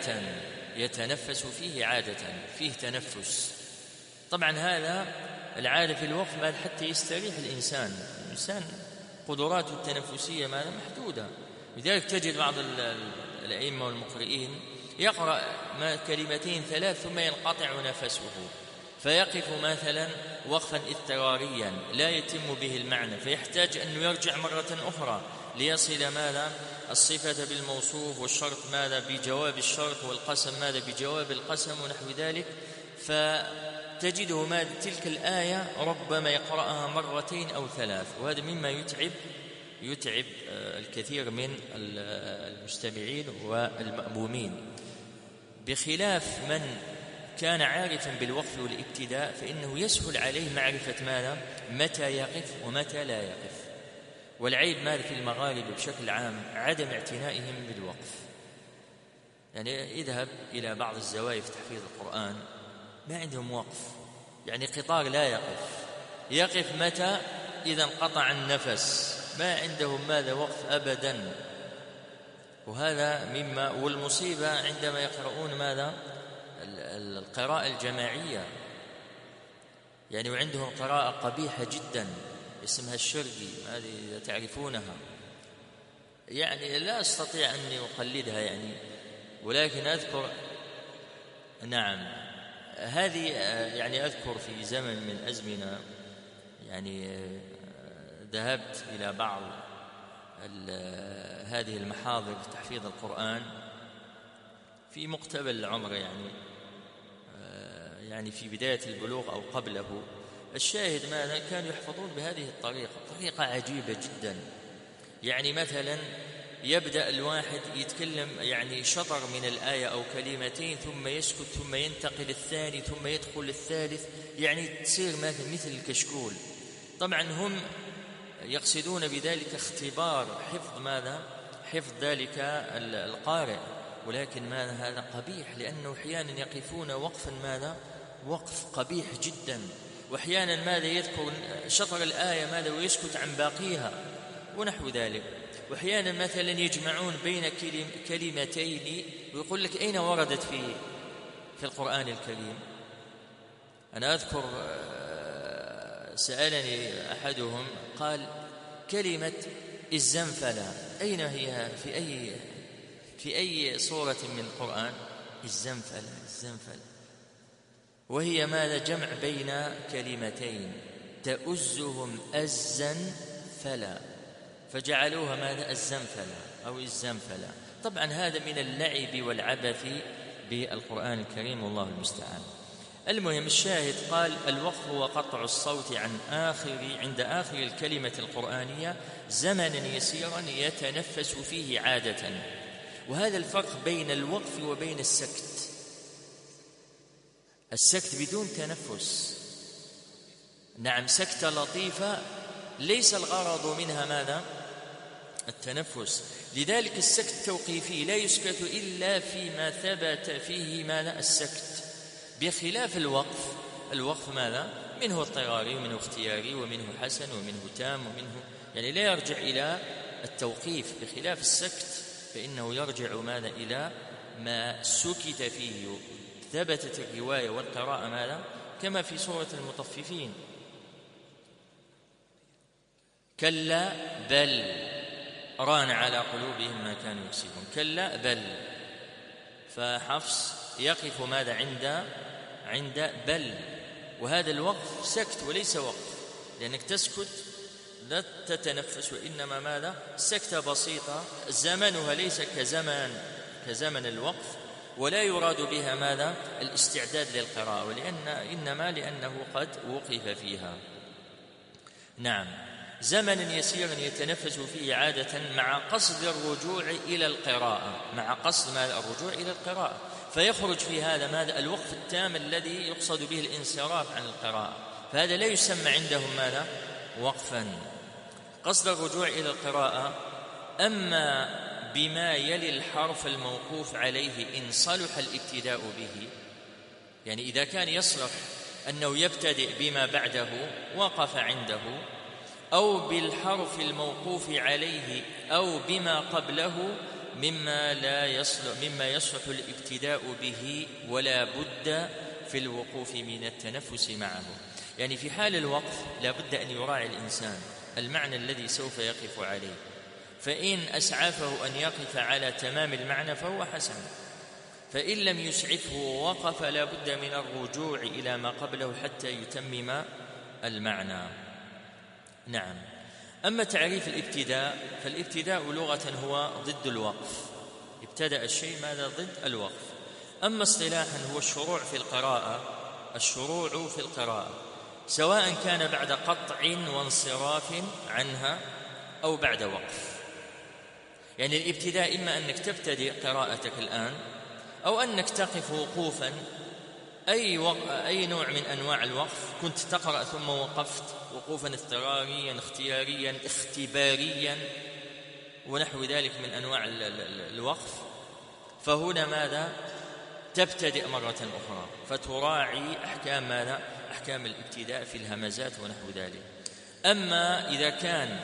Speaker 1: عادة، فيه تنفس. طبعا هذا العادة في الوقف ماذا؟ حتى يستريح الإنسان قدراته التنفسية ماذا؟ محدودة. لذلك تجد بعض الأئمة والمقرئين يقرأ كلمتين ثلاث ثم ينقطع نفسه، فيقف مثلا وقفا اضطراريا لا يتم به المعنى، فيحتاج أن يرجع مرة أخرى ليصل ماذا؟ الصفة بالموصوف، والشرط ماذا؟ بجواب الشرط، والقسم ماذا؟ بجواب القسم ونحو ذلك. فتجده ماذا؟ تلك الآية ربما يقرأها مرتين أو ثلاث، وهذا مما يتعب الكثير من المستمعين والمأمومين، بخلاف من كان عارفا بالوقف والابتداء فإنه يسهل عليه معرفة ماذا؟ متى يقف ومتى لا يقف. والعيب ماذا في المغاربة بشكل عام؟ عدم اعتنائهم بالوقف. يعني اذهب إلى بعض الزوايا في تحفيظ القرآن ما عندهم وقف، يعني قطار لا يقف متى؟ إذا انقطع النفس، ما عندهم ماذا؟ وقف أبدا. وهذا مما والمصيبة عندما يقرؤون ماذا؟ القراءة الجماعية، يعني وعندهم قراءة قبيحة جدا اسمها الشرقي، هذه إذا تعرفونها، يعني لا أستطيع أن أقلدها يعني، ولكن أذكر نعم هذه يعني أذكر في زمن من الأزمنة يعني ذهبت إلى بعض هذه المحاضر تحفيظ القرآن في مقتبل العمر، يعني في بداية البلوغ أو قبله. الشاهد ماذا كانوا يحفظون بهذه الطريقة، طريقة عجيبة جدا. يعني مثلا يبدأ الواحد يتكلم يعني شطر من الآية أو كلمتين ثم يسكت ثم ينتقل الثاني ثم يدخل الثالث، يعني تصير مثل الكشكول. طبعا هم يقصدون بذلك اختبار حفظ ماذا؟ حفظ ذلك القارئ، ولكن ماذا هذا قبيح، لأنه أحيانا يقفون وقفا ماذا؟ وقف قبيح جدا، وأحيانا ماذا يذكر شطر الآية ماذا ويسكت عن باقيها ونحو ذلك. وأحيانا مثلا يجمعون بين كلمتين ويقول لك أين وردت في القرآن الكريم. أنا أذكر سألني أحدهم قال كلمة الزنفلة أين هي في أي سورة من القرآن؟ الزنفلة، وهي ماذا؟ جمع بين كلمتين تؤزهم أزا فلا، فجعلوها ماذا؟ الزنفلة أو الزنفلة. طبعا هذا من اللعب والعبث بالقرآن الكريم والله المستعان. المهم الشاهد قال الوقف هو قطع الصوت عند آخر الكلمة القرآنية زمنا يسيرا يتنفس فيه عادة. وهذا الفرق بين الوقف وبين السكت. السكت بدون تنفس، نعم سكتة لطيفة ليس الغرض منها ماذا؟ التنفس. لذلك السكت التوقيفي لا يسكت إلا فيما ثبت فيه ماذا؟ السكت، بخلاف الوقف ماذا؟ منه اضطراري ومنه اختياري ومنه حسن ومنه تام ومنه يعني لا يرجع إلى التوقيف، بخلاف السكت فإنه يرجع ماذا؟ إلى ما سكت فيه. ثبتت الرواية والقراءة ماذا؟ كما في سورة المطففين كلا بل ران على قلوبهم ما كانوا يكسبون، كلا بل. فحفص يقف ماذا؟ عند بل، وهذا الوقف سكت وليس وقف، لأنك تسكت لا تتنفس، وإنما ماذا؟ سكتة بسيطة زمنها ليس كزمن الوقف، ولا يراد بها ماذا؟ الاستعداد للقراءة، لأنه قد وقف فيها. نعم زمنا يسيرا يتنفس فيه عادة مع قصد الرجوع إلى القراءة، مع قصد ماذا؟ الرجوع إلى القراءة، فيخرج في هذا ماذا؟ الوقف التام الذي يقصد به الانصراف عن القراءة، فهذا لا يسمى عندهم ماذا؟ وقفا. قصد الرجوع إلى القراءة. أما بما يلي الحرف الموقوف عليه إن صلح الابتداء به، يعني إذا كان يصلح أنه يبتدئ بما بعده وقف عنده، أو بالحرف الموقوف عليه أو بما قبله مما يصلح الابتداء به ولا بد في الوقوف من التنفس معه. يعني في حال الوقف لا بد أن يراعي الإنسان المعنى الذي سوف يقف عليه، فإن أسعفه أن يقف على تمام المعنى فهو حسن، فإن لم يسعفه ووقف لا بد من الرجوع إلى ما قبله حتى يتمم المعنى. نعم. أما تعريف الابتداء فالابتداء لغة هو ضد الوقف، ابتدأ الشيء ماذا؟ ضد الوقف. أما اصطلاحا هو الشروع في القراءة سواء كان بعد قطع وانصراف عنها أو بعد وقف. يعني الابتداء إما أنك تبتدئ قراءتك الآن أو أنك تقف وقوفا، أي نوع من أنواع الوقف كنت تقرأ ثم وقفت وقوفا اضطراريا اختياريا اختباريا ونحو ذلك من أنواع الوقف، فهنا ماذا؟ تبتدئ مرة أخرى فتراعي أحكام ماذا؟ أحكام الابتداء في الهمزات ونحو ذلك. أما إذا كان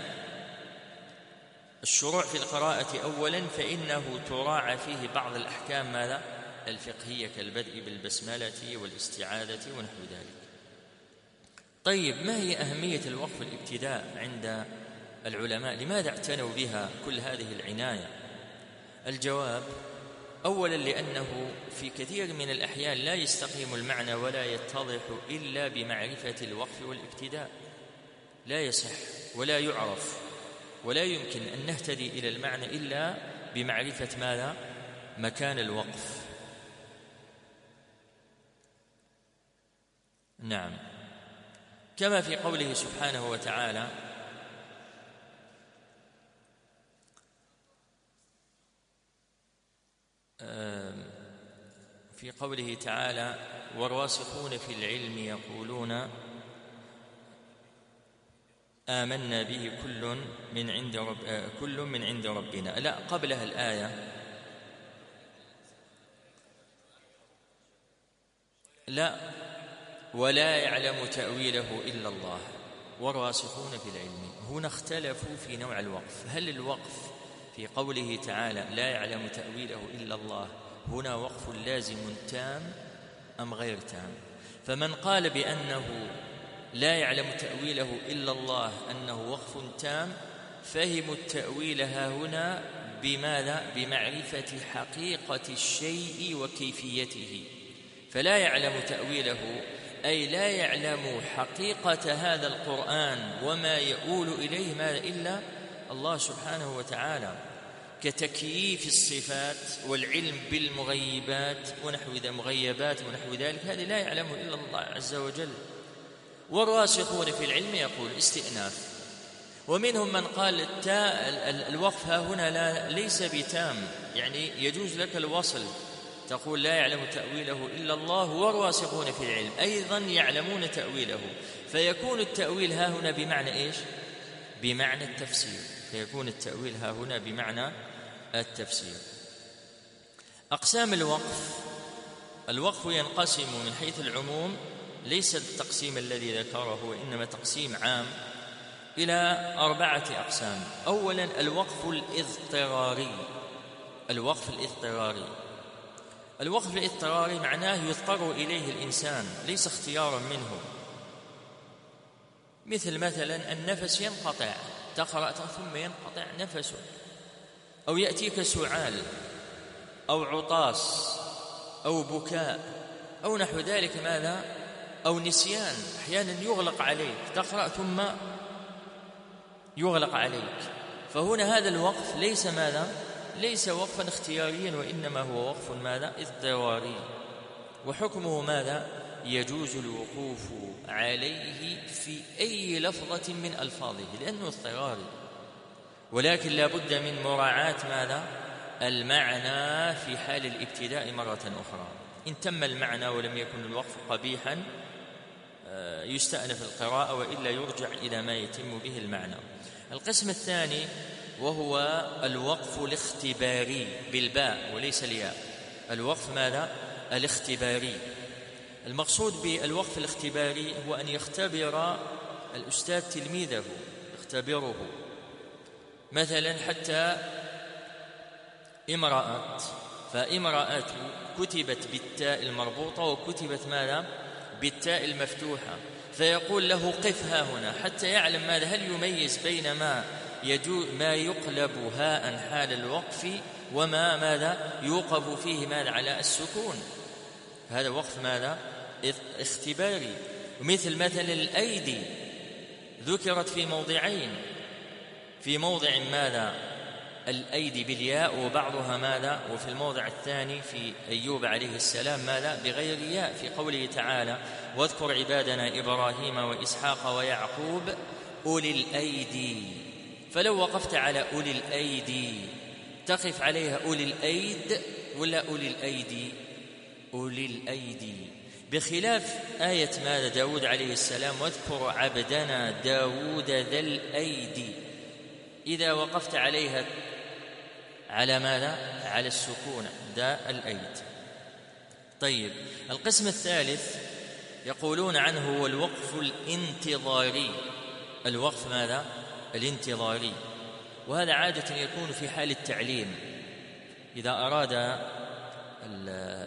Speaker 1: الشروع في القراءة أولا فإنه تراعى فيه بعض الأحكام ماذا؟ الفقهية كالبدء بالبسملة والاستعاذة ونحو ذلك. طيب، ما هي أهمية الوقف الابتداء عند العلماء؟ لماذا اعتنوا بها كل هذه العناية؟ الجواب: أولا لأنه في كثير من الأحيان لا يستقيم المعنى ولا يتضح إلا بمعرفة الوقف والابتداء، لا يصح ولا يعرف ولا يمكن أن نهتدي إلى المعنى إلا بمعرفة ماذا؟ مكان الوقف. نعم، كما في قوله سبحانه وتعالى: في قوله تعالى: والراسخون في العلم يقولون آمنا به كل من عند ربنا. لا، قبلها الآية: لا ولا يعلم تأويله إلا الله والراسخون في العلم. هنا اختلفوا في نوع الوقف. هل الوقف في قوله تعالى لا يعلم تأويله إلا الله هنا وقف لازم تام أم غير تام؟ فمن قال بأنه لا يعلم تأويله إلا الله أنه وقف تام فهموا التأويل هنا بماذا؟ بمعرفة حقيقة الشيء وكيفيته. فلا يعلم تأويله أي لا يعلم حقيقة هذا القرآن وما يؤول إليه ماذا إلا الله سبحانه وتعالى، كتكييف الصفات والعلم بالمغيبات ونحو ذلك، هذا لا يعلمه إلا الله عز وجل. والراسخون في العلم يقول استئناف. ومنهم من قال الوقف هنا ليس بتام، يعني يجوز لك الوصل، تقول لا يعلم تأويله إلا الله والراسخون في العلم أيضا يعلمون تأويله، فيكون التأويل هنا بمعنى إيش؟ بمعنى التفسير. فيكون التأويل هنا بمعنى التفسير. أقسام الوقف ينقسم من حيث العموم، ليس التقسيم الذي ذكره وإنما تقسيم عام، إلى 4 أقسام. أولا الوقف الاضطراري معناه يضطر إليه الإنسان، ليس اختيارا منه. مثلا النفس ينقطع، تقرأ ثم ينقطع نفسك، أو يأتيك سعال أو عطاس أو بكاء أو نحو ذلك ماذا؟ أو نسيان، أحيانا يغلق عليك، تقرأ ثم يغلق عليك. فهنا هذا الوقف ليس ماذا؟ ليس وقفا اختياريا، وإنما هو وقف ماذا؟ اضطراري. وحكمه ماذا؟ يجوز الوقوف عليه في أي لفظة من ألفاظه لأنه اضطراري، ولكن لا بد من مراعاة ماذا؟ المعنى في حال الابتداء مرة أخرى. إن تم المعنى ولم يكن الوقف قبيحا يستأنف القراءة، وإلا يرجع إلى ما يتم به المعنى. القسم الثاني وهو الوقف الاختباري بالباء وليس الياء. الوقف ماذا؟ الاختباري. المقصود بالوقف الاختباري هو أن يختبر الأستاذ تلميذه، يختبره. مثلا حتى فامرأة كتبت بالتاء المربوطة وكتبت ماذا؟ بالتاء المفتوحة، فيقول له قف ها هنا حتى يعلم ماذا؟ هل يميز بين ما يقلب هاء حال الوقف وما ماذا يوقف فيه ماذا على السكون. هذا وقف ماذا؟ اختباري. مثلا الأيدي ذكرت في موضعين، في موضع ماذا؟ الأيدي بالياء وبعضها ماذا؟ وفي الموضع الثاني في أيوب عليه السلام ماذا؟ بغير ياء، في قوله تعالى واذكر عبادنا إبراهيم وإسحاق ويعقوب أولي الأيدي. فلو وقفت على أولي الأيدي تقف عليها أولي الأيد ولا أولي الأيدي؟ أولي الأيدي، بخلاف آية ماذا؟ داود عليه السلام واذكر عبدنا داود ذا الأيدي، إذا وقفت عليها على ماذا؟ على السكون، ذا الأيد. طيب، القسم الثالث يقولون عنه هو الوقف الانتظاري. الوقف ماذا؟ الانتظاري، وهذا عادة يكون في حال التعليم. إذا أراد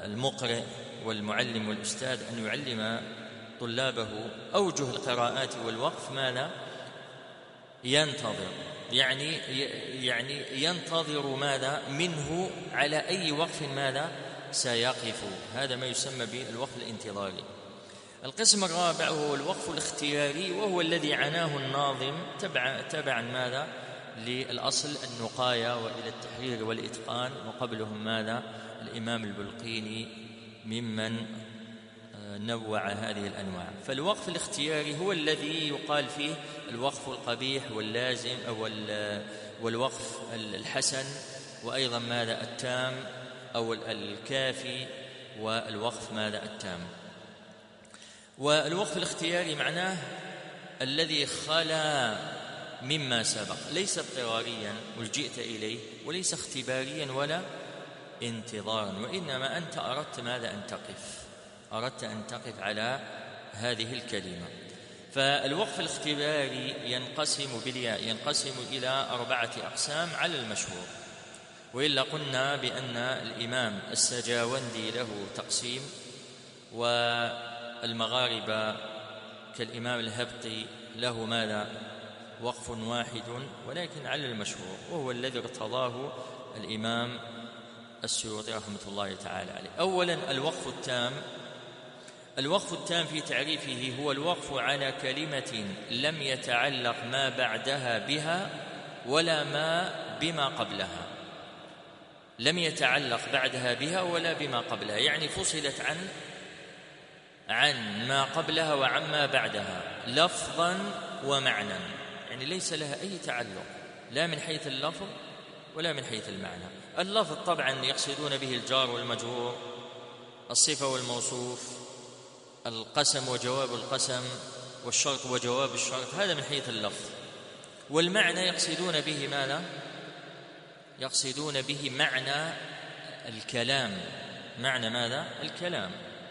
Speaker 1: المقرئ والمعلم والأستاذ أن يعلم طلابه أوجه القراءات والوقف ماذا؟ ينتظر، يعني ينتظر ماذا منه على أي وقف ماذا سيقف. هذا ما يسمى بالوقف الانتظاري. القسم الرابع هو الوقف الاختياري، وهو الذي عناه الناظم تبعا ماذا للأصل النقاية وإلى التحرير والإتقان، وقبلهم ماذا الإمام البلقيني ممن نوع هذه الأنواع. فالوقف الاختياري هو الذي يقال فيه الوقف القبيح واللازم والوقف الحسن، وأيضا ماذا التام أو الكافي، والوقف ماذا التام. والوقف الاختياري معناه الذي خلا مما سبق، ليس اضطراريا ولجئت إليه، وليس اختباريا ولا انتظارا، وإنما أنت أردت ماذا أردت أن تقف على هذه الكلمة. فالوقف الاختباري ينقسم إلى 4 أقسام على المشهور، وإلا قلنا بأن الإمام السجاوندي له تقسيم، والمغاربة كالإمام الهبطي له ماذا وقف واحد، ولكن على المشهور، وهو الذي ارتضاه الإمام السيوطي رحمة الله تعالى عليه. أولا الوقف التام في تعريفه هو الوقف على كلمة لم يتعلق ما بعدها بها ولا ما بما قبلها، لم يتعلق بعدها بها ولا بما قبلها، يعني فصلت عن ما قبلها وعما بعدها لفظا ومعنى، يعني ليس لها أي تعلق لا من حيث اللفظ ولا من حيث المعنى. اللفظ طبعا يقصدون به الجار والمجرور، الصفة والموصوف، القسم وجواب القسم، والشرط وجواب الشرط، هذا من حيث اللفظ. والمعنى يقصدون به ماذا؟ يقصدون به معنى الكلام، معنى ماذا؟ الكلام،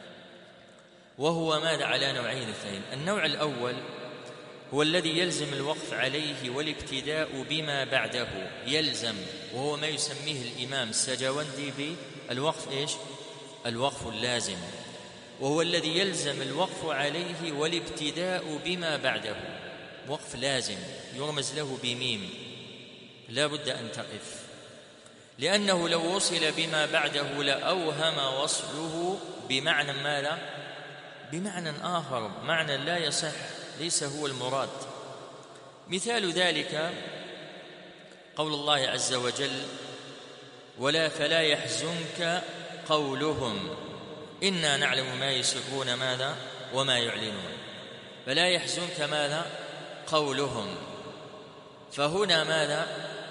Speaker 1: وهو ماذا على نوعين اثنين. النوع الأول هو الذي يلزم الوقف عليه والابتداء بما بعده، يلزم، وهو ما يسميه الإمام السجاوندي بالوقف الوقف اللازم، وهو الذي يلزم الوقف عليه والابتداء بما بعده، وقف لازم يرمز له بميم، لا بد أن تقف، لأنه لو وصل بما بعده لأوهم وصله بمعنى ماذا؟ بمعنى آخر، معنى لا يصح، ليس هو المراد. مثال ذلك قول الله عز وجل: فلا يحزنك قولهم إنا نعلم ما يسرون ماذا وما يعلنون. فلا يحزنك ماذا؟ قولهم. فهنا ماذا؟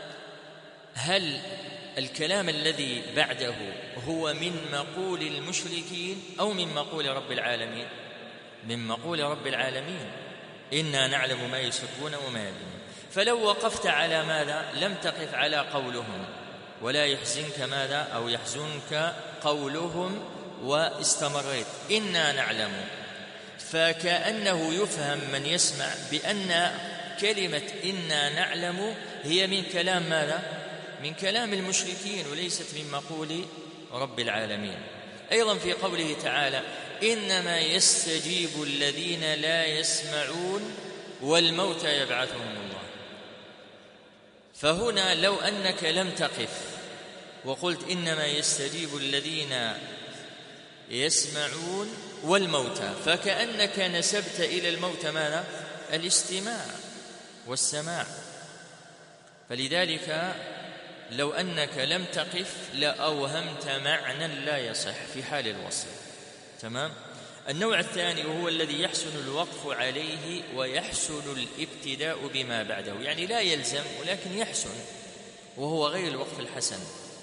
Speaker 1: هل الكلام الذي بعده هو من مقول المشركين أو من مقول رب العالمين؟ من مقول رب العالمين، إنا نعلم ما يسرون وما يعلنون. فلو وقفت على ماذا؟ لم تقف على قولهم، ولا يحزنك ماذا؟ أو يحزنك قولهم، واستمريت إنا نعلم، فكأنه يفهم من يسمع بأن كلمة إنا نعلم هي من كلام ماذا؟ من كلام المشركين، وليست من مقول رب العالمين. أيضا في قوله تعالى: إنما يستجيب الذين لا يسمعون والموتى يبعثهم الله. فهنا لو أنك لم تقف وقلت إنما يستجيب الذين يسمعون والموتى، فكأنك نسبت إلى الموتى ماذا؟ الاستماع والسماع. فلذلك لو أنك لم تقف لأوهمت معنى لا يصح في حال الوصل. تمام؟ النوع الثاني وهو الذي يحسن الوقف عليه ويحسن الابتداء بما بعده، يعني لا يلزم ولكن يحسن، وهو غير الوقف الحسن،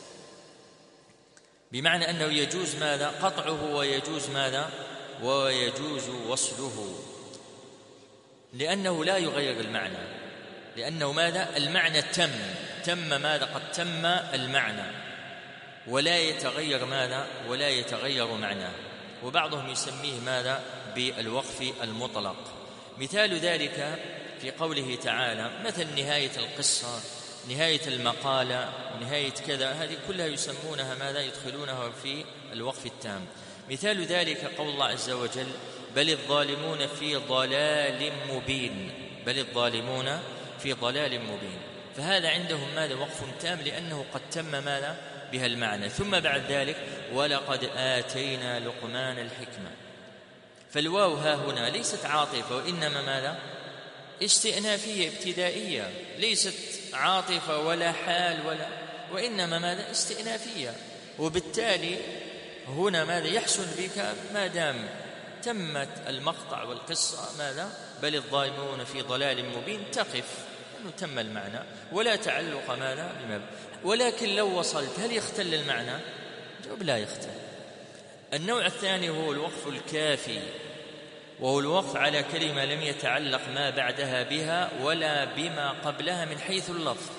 Speaker 1: بمعنى أنه يجوز ماذا؟ قطعه، ويجوز ماذا؟ ويجوز وصله، لأنه لا يغير المعنى، لأنه ماذا؟ المعنى تم ماذا؟ قد تم المعنى، ولا يتغير ماذا؟ ولا يتغير معناه. وبعضهم يسميه ماذا؟ بالوقف المطلق. مثال ذلك في قوله تعالى: مثل نهاية القصة نهاية المقالة ونهاية كذا، هذه كلها يسمونها ماذا؟ يدخلونها في الوقف التام. مثال ذلك قول الله عز وجل: بل الظالمون في ضلال مبين. بل الظالمون في ضلال مبين. فهذا عندهم ماذا؟ وقف تام، لأنه قد تم ماذا؟ بها المعنى. ثم بعد ذلك: ولقد آتينا لقمان الحكمة. فالواو ها هنا ليست عاطفة، وإنما ماذا؟ استئنافية ابتدائية، ليست عاطفة ولا حال وإنما ماذا؟ استئنافية. وبالتالي هنا ماذا؟ يحسن بك ما دام تمت المقطع والقصة ماذا؟ بل الظالمون في ضلال مبين، تقف أنه تم المعنى ولا تعلق ماذا بما. ولكن لو وصلت هل يختل المعنى؟ جواب: لا يختل. النوع الثاني هو الوقف الكافي، وهو الوقف على كلمة لم يتعلق ما بعدها بها ولا بما قبلها من حيث اللفظ،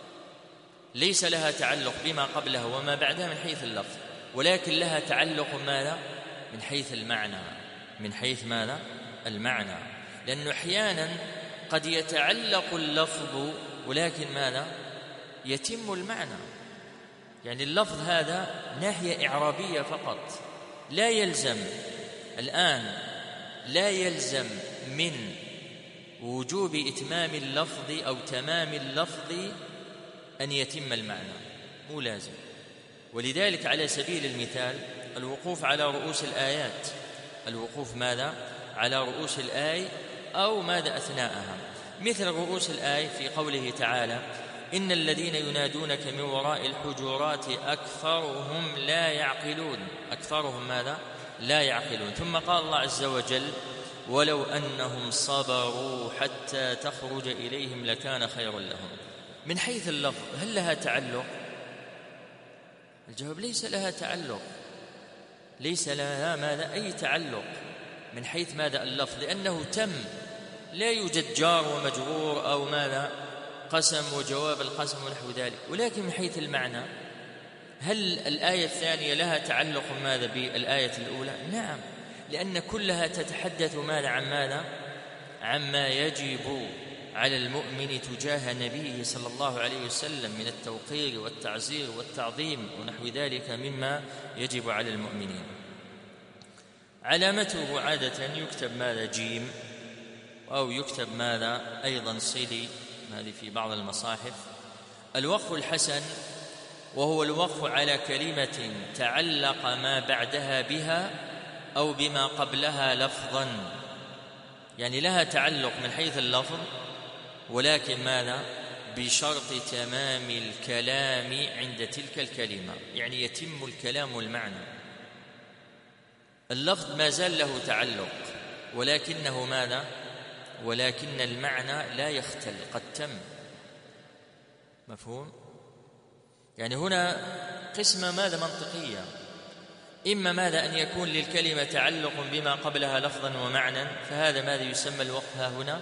Speaker 1: ليس لها تعلق بما قبلها وما بعدها من حيث اللفظ، ولكن لها تعلق ماذا؟ من حيث المعنى. من حيث ماذا؟ المعنى. لأنه أحيانا قد يتعلق اللفظ ولكن ماذا؟ يتم المعنى. يعني اللفظ هذا ناحية إعرابية فقط، لا يلزم الآن لا يلزم من وجوب إتمام اللفظ أو تمام اللفظ أن يتم المعنى، مو لازم. ولذلك على سبيل المثال الوقوف على رؤوس الآيات، الوقوف ماذا؟ على رؤوس الآية أو ماذا أثناءها، مثل رؤوس الآية في قوله تعالى: إن الذين ينادونك من وراء الحجرات أكثرهم لا يعقلون. أكثرهم ماذا؟ لا يعقلون. ثم قال الله عز وجل: ولو أنهم صبروا حتى تخرج إليهم لكان خيرا لهم. من حيث اللفظ هل لها تعلق؟ الجواب: ليس لها تعلق، ليس لها ماذا؟ أي تعلق من حيث ماذا؟ اللفظ، لأنه تم، لا يوجد جار ومجرور أو ماذا؟ قسم وجواب القسم ونحو ذلك. ولكن من حيث المعنى هل الآية الثانية لها تعلق ماذا بالآية الأولى؟ نعم، لأن كلها تتحدث ماذا؟ عن ماذا؟ عما يجب على المؤمن تجاه نبيه صلى الله عليه وسلم من التوقير والتعزير والتعظيم ونحو ذلك مما يجب على المؤمنين. علامته عادة يكتب ماذا؟ جيم، أو يكتب ماذا؟ أيضا صلي، هذه في بعض المصاحف. الوقف الحسن وهو الوقف على كلمة تعلق ما بعدها بها أو بما قبلها لفظا، يعني لها تعلق من حيث اللفظ، ولكن ماذا؟ بشرط تمام الكلام عند تلك الكلمة، يعني يتم الكلام والمعنى. اللفظ ما زال له تعلق، ولكنه ماذا؟ ولكن المعنى لا يختل، قد تم. مفهوم؟ يعني هنا قسمة ماذا؟ منطقية. إما ماذا؟ أن يكون للكلمة تعلق بما قبلها لفظا ومعنى، فهذا ماذا يسمى الوقف ها هنا؟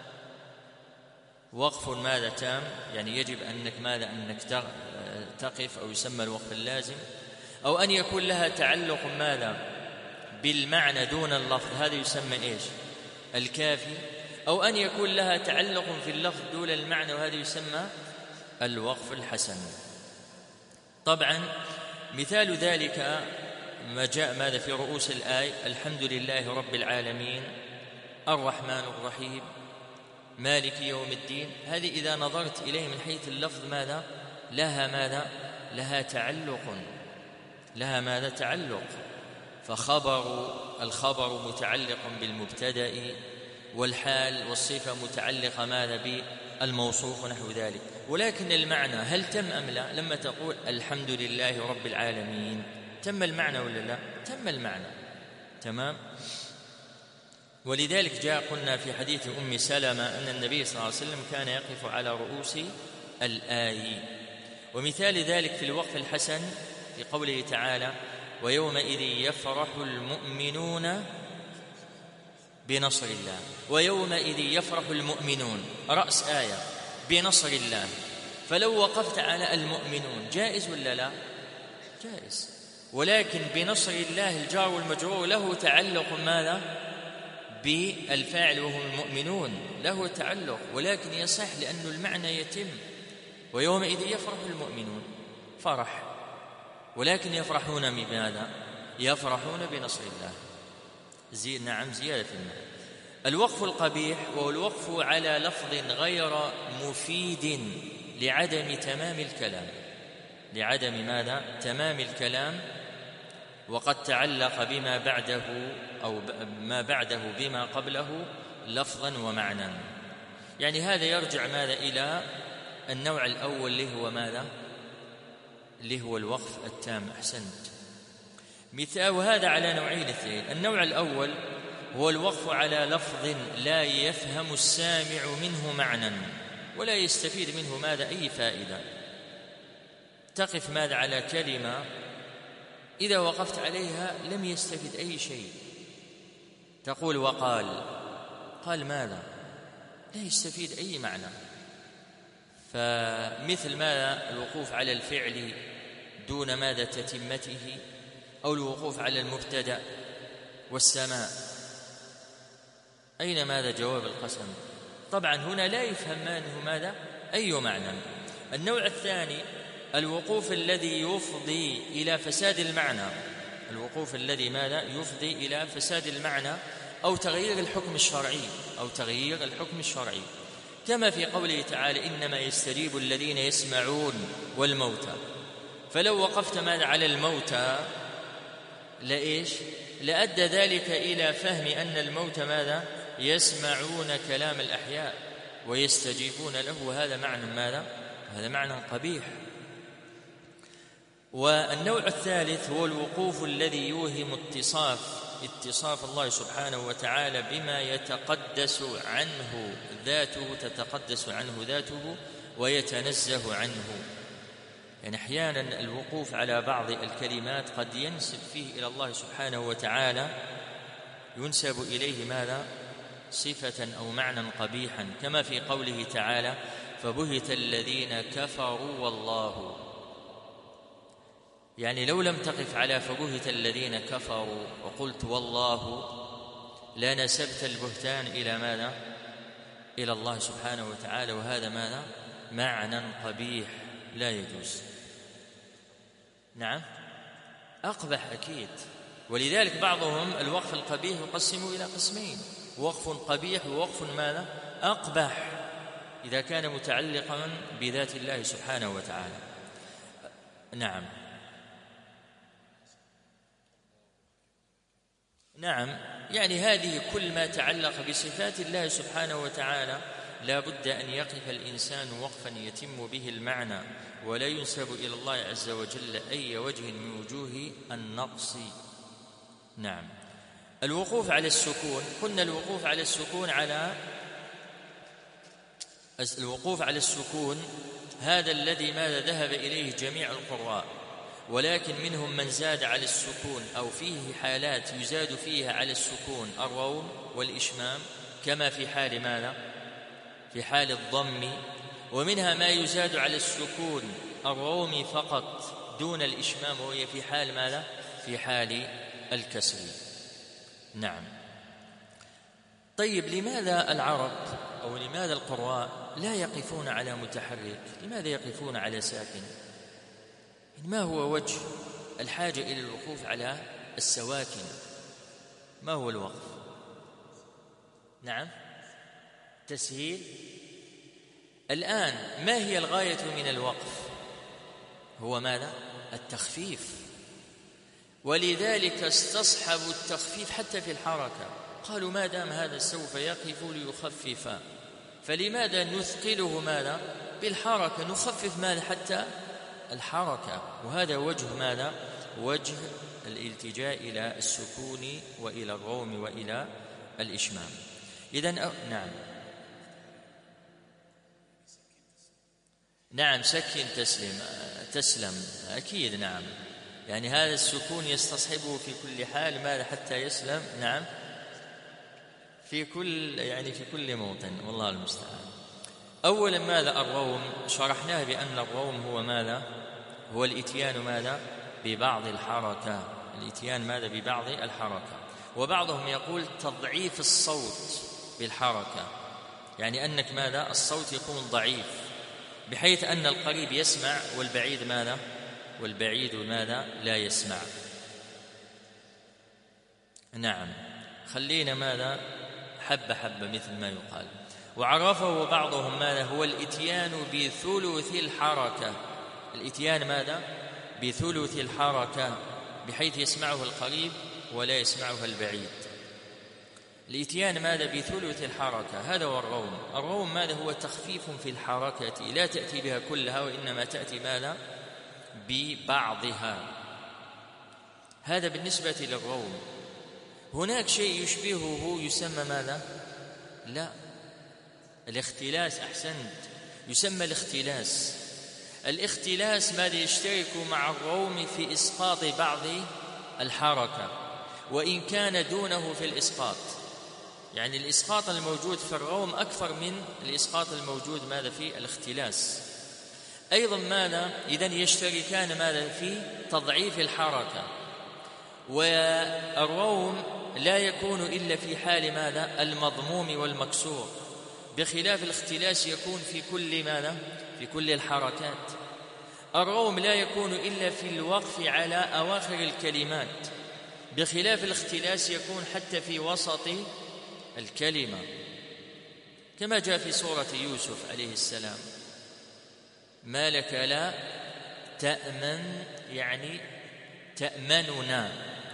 Speaker 1: وقف ماذا؟ تام، يعني يجب أنك ماذا؟ أنك تقف، أو يسمى الوقف اللازم. أو أن يكون لها تعلق ماذا؟ بالمعنى دون اللفظ، هذا يسمى إيش؟ الكافي. أو أن يكون لها تعلق في اللفظ دون المعنى، وهذا يسمى الوقف الحسن. طبعا مثال ذلك ما جاء ماذا؟ في رؤوس الآية: الحمد لله رب العالمين الرحمن الرحيم مالك يوم الدين. هذه إذا نظرت إليه من حيث اللفظ ماذا؟ لها ماذا؟ لها تعلق، لها ماذا؟ تعلق. الخبر متعلق بالمبتدأ، والحال والصفة متعلقة ماذا؟ بالموصوف ونحو ذلك. ولكن المعنى هل تم أم لا؟ لما تقول الحمد لله رب العالمين، تم المعنى ولا لا؟ تم المعنى، تمام. ولذلك جاء قلنا في حديث أم سلمة أن النبي صلى الله عليه وسلم كان يقف على رؤوس الآي. ومثال ذلك في الوقف الحسن في قوله تعالى: ويومئذ يفرح المؤمنون بنصر الله. ويومئذ يفرح المؤمنون، رأس آية، بنصر الله. فلو وقفت على المؤمنون جائز ولا لا؟ جائز. ولكن بنصر الله الجار والمجرور له تعلق ماذا؟ بالفاعل وهم المؤمنون، له تعلق، ولكن يصح لأن المعنى يتم. ويومئذ يفرح المؤمنون فرح، ولكن يفرحون بماذا؟ يفرحون بنصر الله. نعم زيادة المال. الوقف القبيح وهو الوقف على لفظ غير مفيد لعدم تمام الكلام، لعدم ماذا؟ تمام الكلام، وقد تعلق بما بعده أو ما بعده بما قبله لفظا ومعنى. يعني هذا يرجع ماذا؟ إلى النوع الأول اللي هو ماذا؟ اللي هو الوقف التام. أحسنت. مثال وهذا على نوعين اثنين. النوع الأول هو الوقف على لفظ لا يفهم السامع منه معنى ولا يستفيد منه ماذا؟ أي فائدة. تقف ماذا؟ على كلمة إذا وقفت عليها لم يستفد أي شيء. تقول وقال، قال ماذا؟ لا يستفيد أي معنى. فمثل ماذا؟ الوقوف على الفعل دون ماذا؟ تتمته، أو الوقوف على المبتدأ والسماء. أين ماذا؟ جواب القسم. طبعا هنا لا يفهم منه ماذا؟ أي معنى. النوع الثاني الوقوف الذي يفضي إلى فساد المعنى، الوقوف الذي ماذا؟ يفضي إلى فساد المعنى أو تغيير الحكم الشرعي، أو تغيير الحكم الشرعي، كما في قوله تعالى إنما يستجيب الذين يسمعون والموتى. فلو وقفت ماذا؟ على الموتى لإيش؟ لأدى ذلك إلى فهم أن الموتى ماذا؟ يسمعون كلام الأحياء ويستجيبون له. هذا معنى ماذا؟ هذا معنى قبيح. والنوع الثالث هو الوقوف الذي يوهم اتصاف الله سبحانه وتعالى بما يتقدس عنه ذاته، تتقدس عنه ذاته ويتنزه عنه. يعني أحيانا الوقوف على بعض الكلمات قد ينسب فيه إلى الله سبحانه وتعالى، ينسب إليه ماذا؟ صفة أو معنى قبيحا، كما في قوله تعالى فبهت الذين كفروا والله. يعني لو لم تقف على فبهت الذين كفروا وقلت والله لنسبت البهتان إلى ماذا؟ إلى الله سبحانه وتعالى، وهذا ماذا؟ معنى قبيح لا يجوز. نعم أقبح أكيد. ولذلك بعضهم الوقف القبيح يقسم إلى قسمين: وقف قبيح ووقف ماذا؟ أقبح، إذا كان متعلقا بذات الله سبحانه وتعالى. نعم يعني هذه كل ما تعلق بصفات الله سبحانه وتعالى لا بد أن يقف الإنسان وقفا يتم به المعنى، ولا ينسب إلى الله عز وجل أي وجه من وجوه النقص. نعم. الوقوف على السكون، قلنا الوقوف على السكون هذا الذي ماذا؟ ذهب إليه جميع القراء، ولكن منهم من زاد على السكون أو فيه حالات يزاد فيها على السكون الروم والإشمام، كما في حال ماذا؟ في حال الضم. ومنها ما يزاد على السكون الروم فقط دون الإشمام، وهي في حال ماذا؟ في حال الكسر. نعم. طيب لماذا العرب أو لماذا القراء لا يقفون على متحرك؟ لماذا يقفون على ساكن؟ ما هو وجه الحاجة إلى الوقوف على السواكن؟ ما هو الوقف؟ نعم تسهيل. الآن ما هي الغاية من الوقف؟ هو ماذا؟ التخفيف. ولذلك استصحبوا التخفيف حتى في الحركة، قالوا ما دام هذا سوف يقف ليخفف، فلماذا نثقله ماذا؟ بالحركة، نخفف ماذا؟ حتى الحركة. وهذا وجه ماذا؟ وجه الالتجاء إلى السكون وإلى الروم وإلى الإشمام. إذن نعم سكن تسلم أكيد. نعم يعني هذا السكون يستصحبه في كل حال ماذا؟ حتى يسلم. نعم في كل موطن، والله المستعان. أولا ماذا؟ الروم شرحناه بأن الروم هو ماذا؟ هو الإتيان ماذا؟ ببعض الحركة. الإتيان ماذا؟ ببعض الحركة. وبعضهم يقول تضعيف الصوت بالحركة، يعني أنك ماذا؟ الصوت يكون ضعيف، بحيث أن القريب يسمع والبعيد ماذا؟ والبعيد ماذا؟ لا يسمع. نعم، خلينا ماذا؟ حبة حبة مثل ما يقال. وعرفه بعضهم ماذا؟ هو الإتيان بثلث الحركة. الإتيان ماذا؟ بثلث الحركة، بحيث يسمعه القريب ولا يسمعه البعيد. الإتيان ماذا؟ بثلث الحركة، هذا هو الروم. الروم ماذا؟ هو تخفيف في الحركة، لا تأتي بها كلها وإنما تأتي ماذا؟ ببعضها. هذا بالنسبة للروم. هناك شيء يشبهه يسمى ماذا؟ لا، الاختلاس. أحسنت، يسمى الاختلاس. الاختلاس ماذا؟ يشترك مع الروم في إسقاط بعض الحركة وإن كان دونه في الإسقاط. يعني الإسقاط الموجود في الروم أكثر من الإسقاط الموجود ماذا؟ في الاختلاس. أيضا ماذا؟ إذن يشتركان ماذا؟ في تضعيف الحركة. والروم لا يكون إلا في حال ماذا؟ المضموم والمكسور، بخلاف الاختلاس يكون في كل ماذا؟ في كل الحركات. الروم لا يكون إلا في الوقف على أواخر الكلمات، بخلاف الاختلاس يكون حتى في وسط الكلمة، كما جاء في سورة يوسف عليه السلام: ما لك لا تأمن، يعني تأمننا.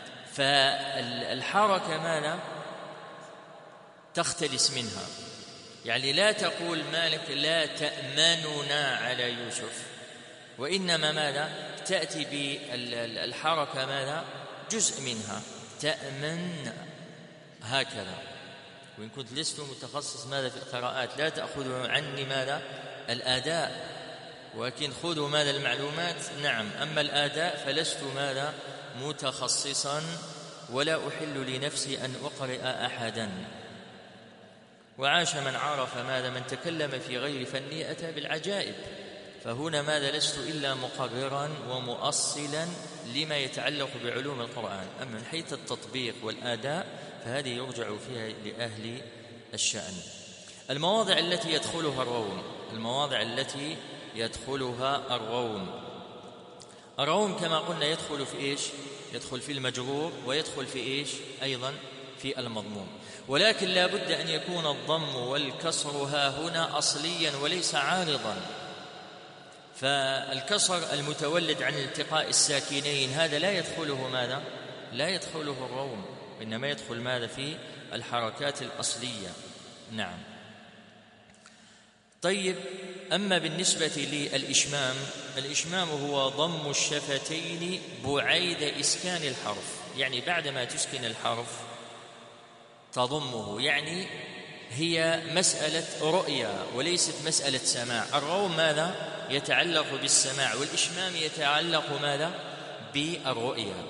Speaker 1: فالحركة ماذا؟ تختلس منها، يعني لا تقول ما لك لا تأمننا على يوسف، وإنما ماذا؟ تأتي بالحركة ماذا؟ جزء منها، تأمن، هكذا. وإن كنت لست متخصص ماذا في القراءات لا تأخذوا عني ماذا؟ الآداء، ولكن خذوا ماذا؟ المعلومات. نعم، أما الآداء فلست ماذا؟ متخصصا، ولا أحل لنفسي أن أقرئ أحدا. وعاش من عرف ماذا؟ من تكلم في غير فني أتى بالعجائب. فهنا ماذا؟ لست إلا مقررا ومؤصلا لما يتعلق بعلوم القرآن. أما من حيث التطبيق والآداء فهذه يرجع فيها لأهل الشأن. المواضع التي يدخلها الروم، المواضع التي يدخلها الروم. الروم كما قلنا يدخل في إيش؟ يدخل في المجرور، ويدخل في إيش أيضا؟ في المضموم. ولكن لا بد أن يكون الضم والكسر ها هنا أصليا وليس عارضا. فالكسر المتولد عن التقاء الساكنين هذا لا يدخله ماذا؟ لا يدخله الروم، إنما يدخل ماذا؟ في الحركات الأصلية. نعم. طيب، أما بالنسبة للإشمام، الإشمام هو ضم الشفتين بعيد إسكان الحرف، يعني بعدما تسكن الحرف تضمه، يعني هي مسألة رؤية وليست مسألة سماع. الروم ماذا؟ يتعلق بالسماع، والإشمام يتعلق ماذا؟ بالرؤية.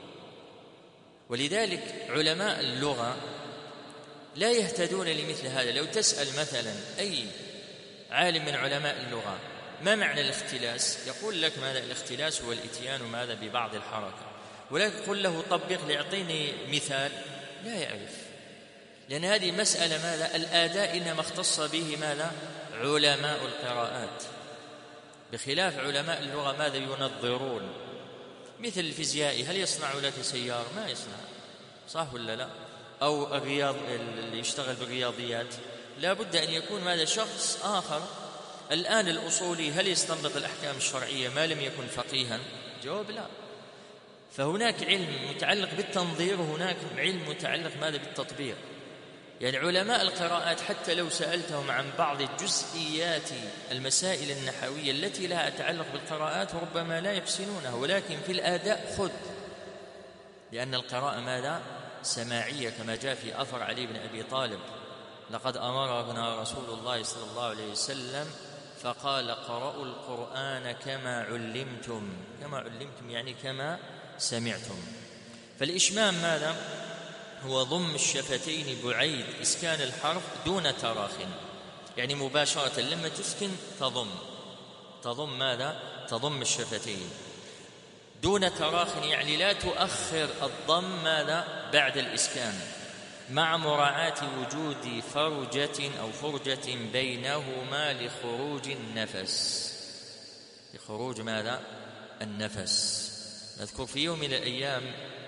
Speaker 1: ولذلك علماء اللغة لا يهتدون لمثل هذا. لو تسأل مثلا أي عالم من علماء اللغة ما معنى الاختلاس، يقول لك ماذا؟ الاختلاس هو الإتيان ماذا؟ ببعض الحركة. ولكن قل له طبق ليعطيني مثال، لا يعرف، لأن هذه مسألة ماذا؟ الآداء إنما اختص به ماذا؟ علماء القراءات، بخلاف علماء اللغة ماذا؟ ينظرون. مثل الفيزيائي، هل يصنع لك سيارة؟ ما يصنع، صح ولا لا؟ أو الرياض اللي يشتغل بالرياضيات لا بد أن يكون ماذا؟ شخص آخر. الآن الأصولي هل يستنبط الأحكام الشرعية ما لم يكن فقيها؟ جواب لا. فهناك علم متعلق بالتنظير وهناك علم متعلق ماذا؟ بالتطبيق. يعني علماء القراءات حتى لو سألتهم عن بعض جزئيات المسائل النحوية التي لها تعلق بالقراءات ربما لا يحسنونها، ولكن في الآداء خذ، لأن القراءة ماذا؟ سماعية، كما جاء في أثر علي بن أبي طالب: لقد أمرنا رسول الله صلى الله عليه وسلم فقال: قرأوا القرآن كما علمتم. كما علمتم يعني كما سمعتم. فالإشمام ماذا؟ هو ضم الشفتين بعيد إسكان الحرف دون تراخ، يعني مباشرة لما تسكن تضم ماذا؟ تضم الشفتين دون تراخ، يعني لا تؤخر الضم ماذا؟ بعد الإسكان. مع مراعاة وجود فرجة أو فرجة بينهما لخروج النفس. لخروج ماذا؟ النفس. نذكر في يوم من الأيام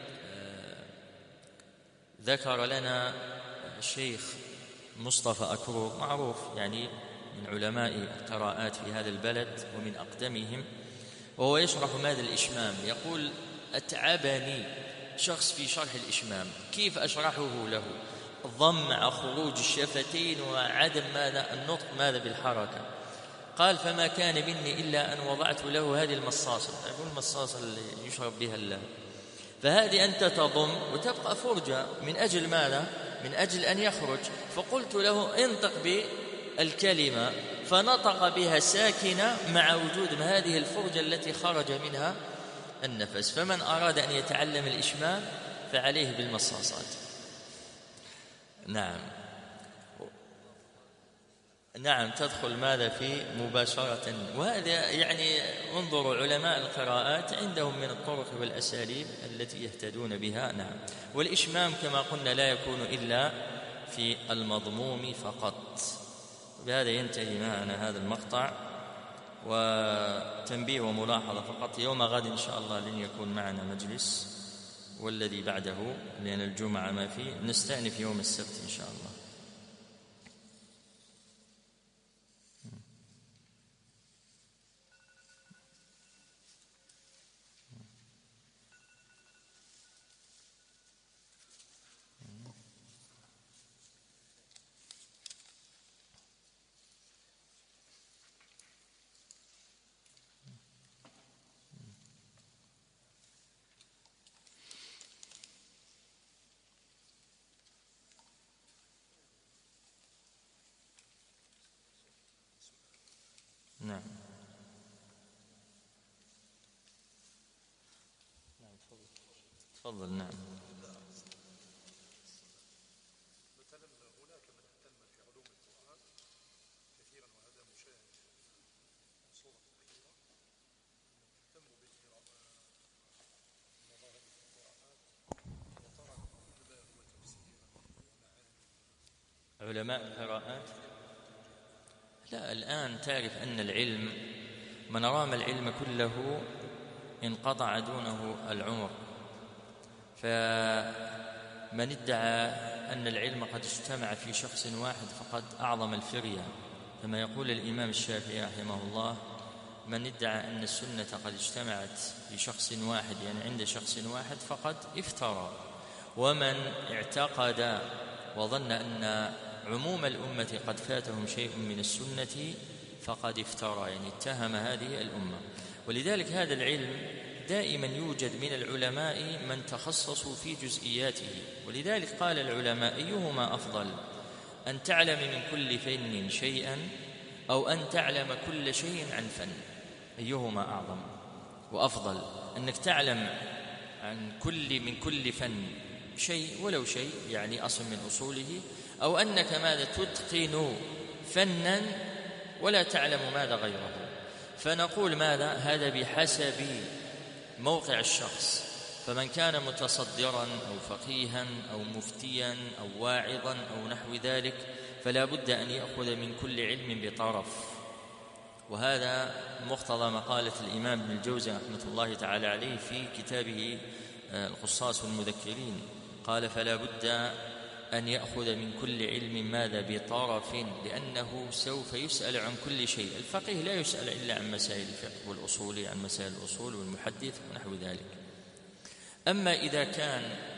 Speaker 1: ذكر لنا الشيخ مصطفى أكرور، معروف يعني من علماء القراءات في هذا البلد ومن أقدمهم، وهو يشرح ماذا الإشمام. يقول: أتعبني شخص في شرح الإشمام، كيف أشرحه له؟ ضم مع خروج الشفتين وعدم ماذا؟ النطق ماذا؟ بالحركة. قال: فما كان مني إلا أن وضعت له هذه المصاصة، تعرفون المصاصة اللي يشرب بها اللهو، فهذه أنت تضم وتبقى فرجة من أجل ماذا؟ من أجل أن يخرج. فقلت له: انطق بالكلمة، فنطق بها ساكنة مع وجود هذه الفرجة التي خرج منها النفس. فمن أراد أن يتعلم الإشمام فعليه بالمصاصات. نعم تدخل ماذا؟ في مباشرة. وهذا يعني انظروا علماء القراءات عندهم من الطرق والأساليب التي يهتدون بها. نعم. والإشمام كما قلنا لا يكون إلا في المضموم فقط. بهذا ينتهي معنا هذا المقطع. وتنبيه وملاحظة فقط: يوم غد إن شاء الله لن يكون معنا مجلس، والذي بعده لأن الجمعة ما فيه، نستأنف يوم السبت إن شاء الله. نعم. تفضل. نعم.
Speaker 3: مثلا هناك من اهتم في علوم القرآن كثيرا، وهذا مشاهد في صورة كثيرة، اهتموا بمظاهر القراءات وتركوا ما هو تفسير
Speaker 1: علماء القراءات. لا، الآن تعرف أن العلم من رام العلم كله انقطع دونه العمر. فمن ادعى أن العلم قد اجتمع في شخص واحد فقد أعظم الفرية، كما يقول الإمام الشافعي رحمه الله: من ادعى أن السنة قد اجتمعت في شخص واحد، يعني عند شخص واحد، فقد افترى. ومن اعتقد وظن أن عموم الأمة قد فاتهم شيء من السنة فقد افترى، يعني اتهم هذه الأمة. ولذلك هذا العلم دائما يوجد من العلماء من تخصصوا في جزئياته. ولذلك قال العلماء: أيهما أفضل، أن تعلم من كل فن شيئا أو أن تعلم كل شيء عن فن؟ أيهما أعظم وأفضل، أنك تعلم من كل فن شيء ولو شيء، يعني أصل من أصوله، أو أنك ماذا؟ تتقن فنا ولا تعلم ماذا غيره. فنقول ماذا؟ هذا بحسب موقع الشخص. فمن كان متصدرا أو فقيها أو مفتيا أو واعظا أو نحو ذلك فلا بد أن يأخذ من كل علم بطرف. وهذا مقتضى مقالة الإمام ابن الجوزي رحمة الله تعالى عليه في كتابه القصاص والمذكرين. قال: فلا بد أن يأخذ من كل علم ماذا؟ بطرف، لأنه سوف يسأل عن كل شيء. الفقيه لا يسأل إلا عن مسائل الفقه، والأصول عن مسائل الأصول، والمحدث ونحو ذلك. أما إذا كان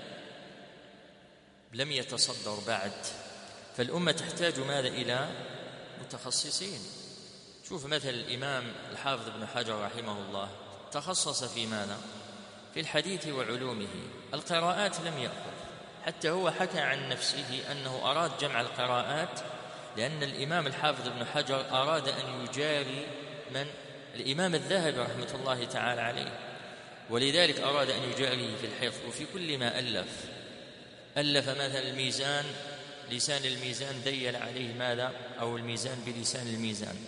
Speaker 1: لم يتصدر بعد فالأمة تحتاج ماذا؟ إلى متخصصين. شوف مثل الإمام الحافظ ابن حجر رحمه الله تخصص في ماذا؟ في الحديث وعلومه. القراءات لم يأخذ، حتى هو حكى عن نفسه أنه أراد جمع القراءات لأن الإمام الحافظ ابن حجر أراد أن يجاري من؟ الإمام الذهبي رحمة الله تعالى عليه، ولذلك أراد أن يجاريه في الحفظ. وفي كل ما ألف مثلا الميزان، لسان الميزان ديل عليه ماذا؟ أو الميزان بلسان الميزان.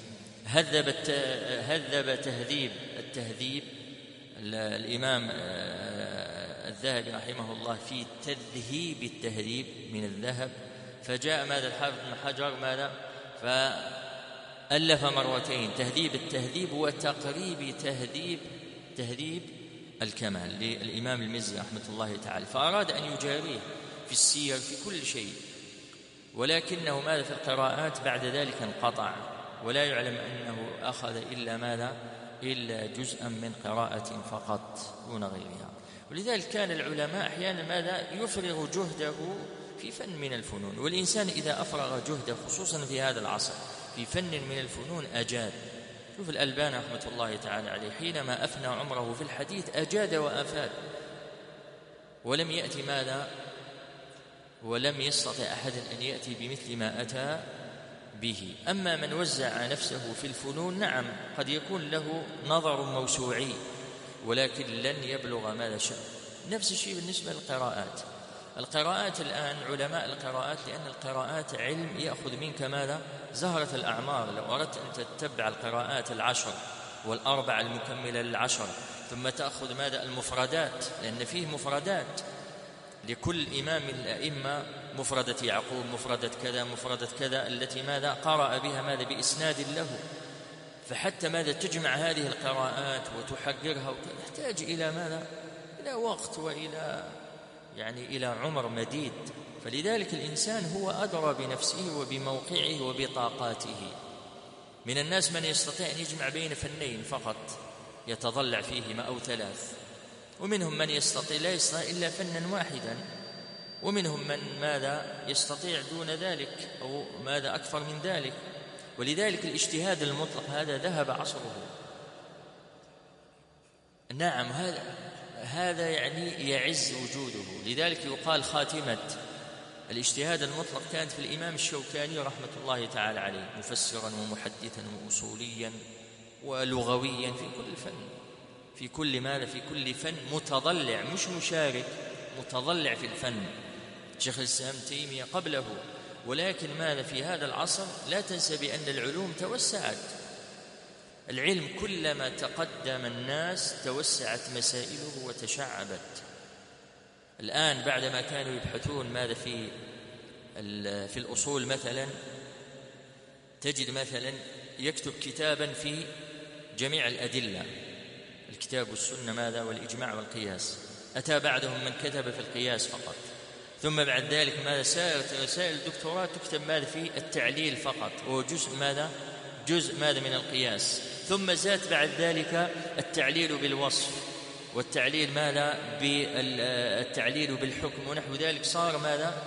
Speaker 1: هذب تهذيب التهذيب الإمام الذهبي رحمه الله في تذهيب التهذيب من الذهب، فجاء ماذا الحافظ بن حجر ماذا فألف مرتين تهذيب التهذيب وتقريب تهذيب الكمال للإمام المزي رحمة الله تعالى، فأراد أن يجاريه في السير في كل شيء، ولكنه ماذا في القراءات بعد ذلك انقطع، ولا يعلم أنه أخذ إلا جزءا من قراءة فقط دون غيرها. ولذلك كان العلماء أحيانا ماذا يفرغ جهده في فن من الفنون، والإنسان إذا أفرغ جهده خصوصا في هذا العصر في فن من الفنون أجاد. شوف الألباني رحمة الله تعالى عليه حينما أفنى عمره في الحديث أجاد وأفاد، ولم يأتي ماذا ولم يستطع أحد أن يأتي بمثل ما أتى به. أما من وزع نفسه في الفنون نعم قد يكون له نظر موسوعي، ولكن لن يبلغ ماذا شاء. نفس الشيء بالنسبة للقراءات. القراءات الآن علماء القراءات، لأن القراءات علم يأخذ منك ماذا زهرة الأعمار. لو أردت أن تتبع القراءات 10 والأربع المكملة ل10، ثم تأخذ ماذا المفردات، لأن فيه مفردات لكل إمام من الأئمة، مفردة يعقوب، مفردة كذا، مفردة كذا، التي ماذا قرأ بها ماذا بإسناد له. فحتى ماذا تجمع هذه القراءات وتحقرها تحتاج إلى ماذا إلى وقت وإلى إلى عمر مديد. فلذلك الإنسان هو أدرى بنفسه وبموقعه وبطاقاته. من الناس من يستطيع أن يجمع بين فنين فقط يتضلع فيهما أو 3، ومنهم من لا يستطيع إلا فنا واحدا، ومنهم من ماذا يستطيع دون ذلك أو ماذا أكثر من ذلك. ولذلك الاجتهاد المطلق هذا ذهب عصره. نعم هذا يعز وجوده. لذلك يقال خاتمة الاجتهاد المطلق كانت في الإمام الشوكاني رحمة الله تعالى عليه، مفسرا ومحدثا وأصوليا ولغويا في كل فن، في كل فن متضلع، مش مشارك، متضلع في الفن. شيخ الإسلام تيمية قبله. ولكن ماذا في هذا العصر لا تنسى بأن العلوم توسعت. العلم كلما تقدم الناس توسعت مسائله وتشعبت. الآن بعدما كانوا يبحثون ماذا في الأصول مثلا، تجد مثلا يكتب كتابا في جميع الأدلة، الكتاب والسنة ماذا والإجماع والقياس. أتى بعدهم من كتب في القياس فقط، ثم بعد ذلك ماذا سائر الدكتوراه تكتب ماذا في التعليل فقط، وهو جزء ماذا من القياس. ثم زاد بعد ذلك التعليل بالوصف، والتعليل ماذا بالتعليل بالحكم ونحو ذلك. صار ماذا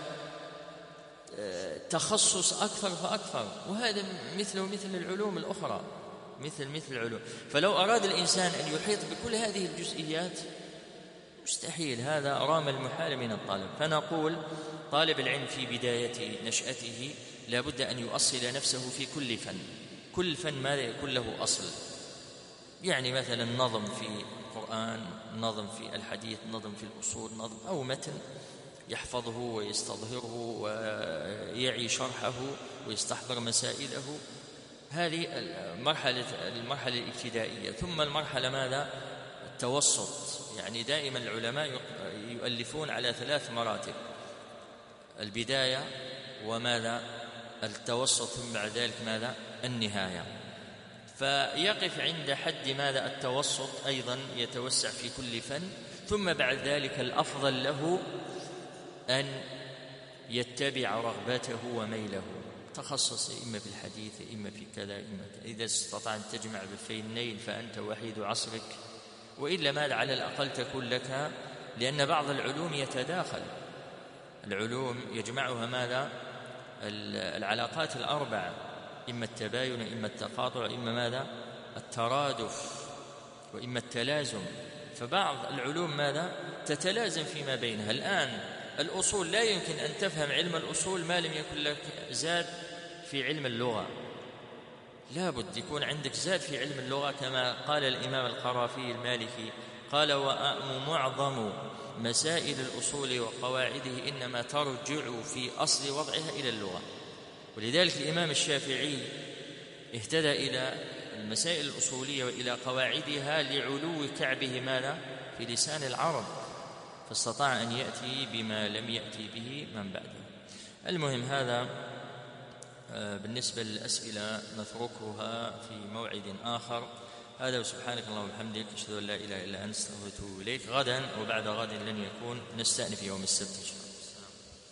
Speaker 1: تخصص أكثر فأكثر. وهذا مثل العلوم الأخرى، مثل العلوم. فلو أراد الإنسان أن يحيط بكل هذه الجزئيات مستحيل، هذا رام المحال من الطالب. فنقول طالب العلم في بداية نشأته لا بد أن يؤصل نفسه في كل فن. كل فن ماذا يكون له أصل، مثلا نظم في القرآن، نظم في الحديث، نظم في الأصول، نظم أو متن يحفظه ويستظهره ويعي شرحه ويستحضر مسائله. هذه المرحلة الابتدائية. ثم المرحلة ماذا التوسط. دائما العلماء يؤلفون على 3 مراتب: البداية، وماذا التوسط، ثم بعد ذلك ماذا النهاية. فيقف عند حد ماذا التوسط، أيضا يتوسع في كل فن. ثم بعد ذلك الأفضل له أن يتبع رغبته وميله، تخصص إما في الحديث إما في كذا إذا استطاع أن تجمع بالفنين فأنت وحيد عصرك، وإلا ماذا على الأقل تكون لك. لأن بعض العلوم يتداخل، العلوم يجمعها ماذا العلاقات الأربعة، إما التباين، إما التقاطع، إما ماذا الترادف، وإما التلازم. فبعض العلوم ماذا تتلازم فيما بينها. الآن الأصول لا يمكن أن تفهم علم الأصول ما لم يكن لك زاد في علم اللغة. لا بد يكون عندك زاد في علم اللغة، كما قال الإمام القرافي المالكي قال: ومعظم مسائل الأصول وقواعده إنما ترجع في أصل وضعها إلى اللغة. ولذلك الإمام الشافعي اهتدى إلى المسائل الأصولية وإلى قواعدها لعلو كعبه ماذا في لسان العرب. فاستطاع أن يأتي بما لم يأتي به من بعده. المهم هذا بالنسبة للأسئلة نتركها في موعد آخر. هذا وسبحانك اللهم وبحمدك أشهد أن لا إله إلا أنت أستغفرك وأتوب إليك. غدا وبعد غد لن يكون، نستأنف يوم السبت إن شاء الله.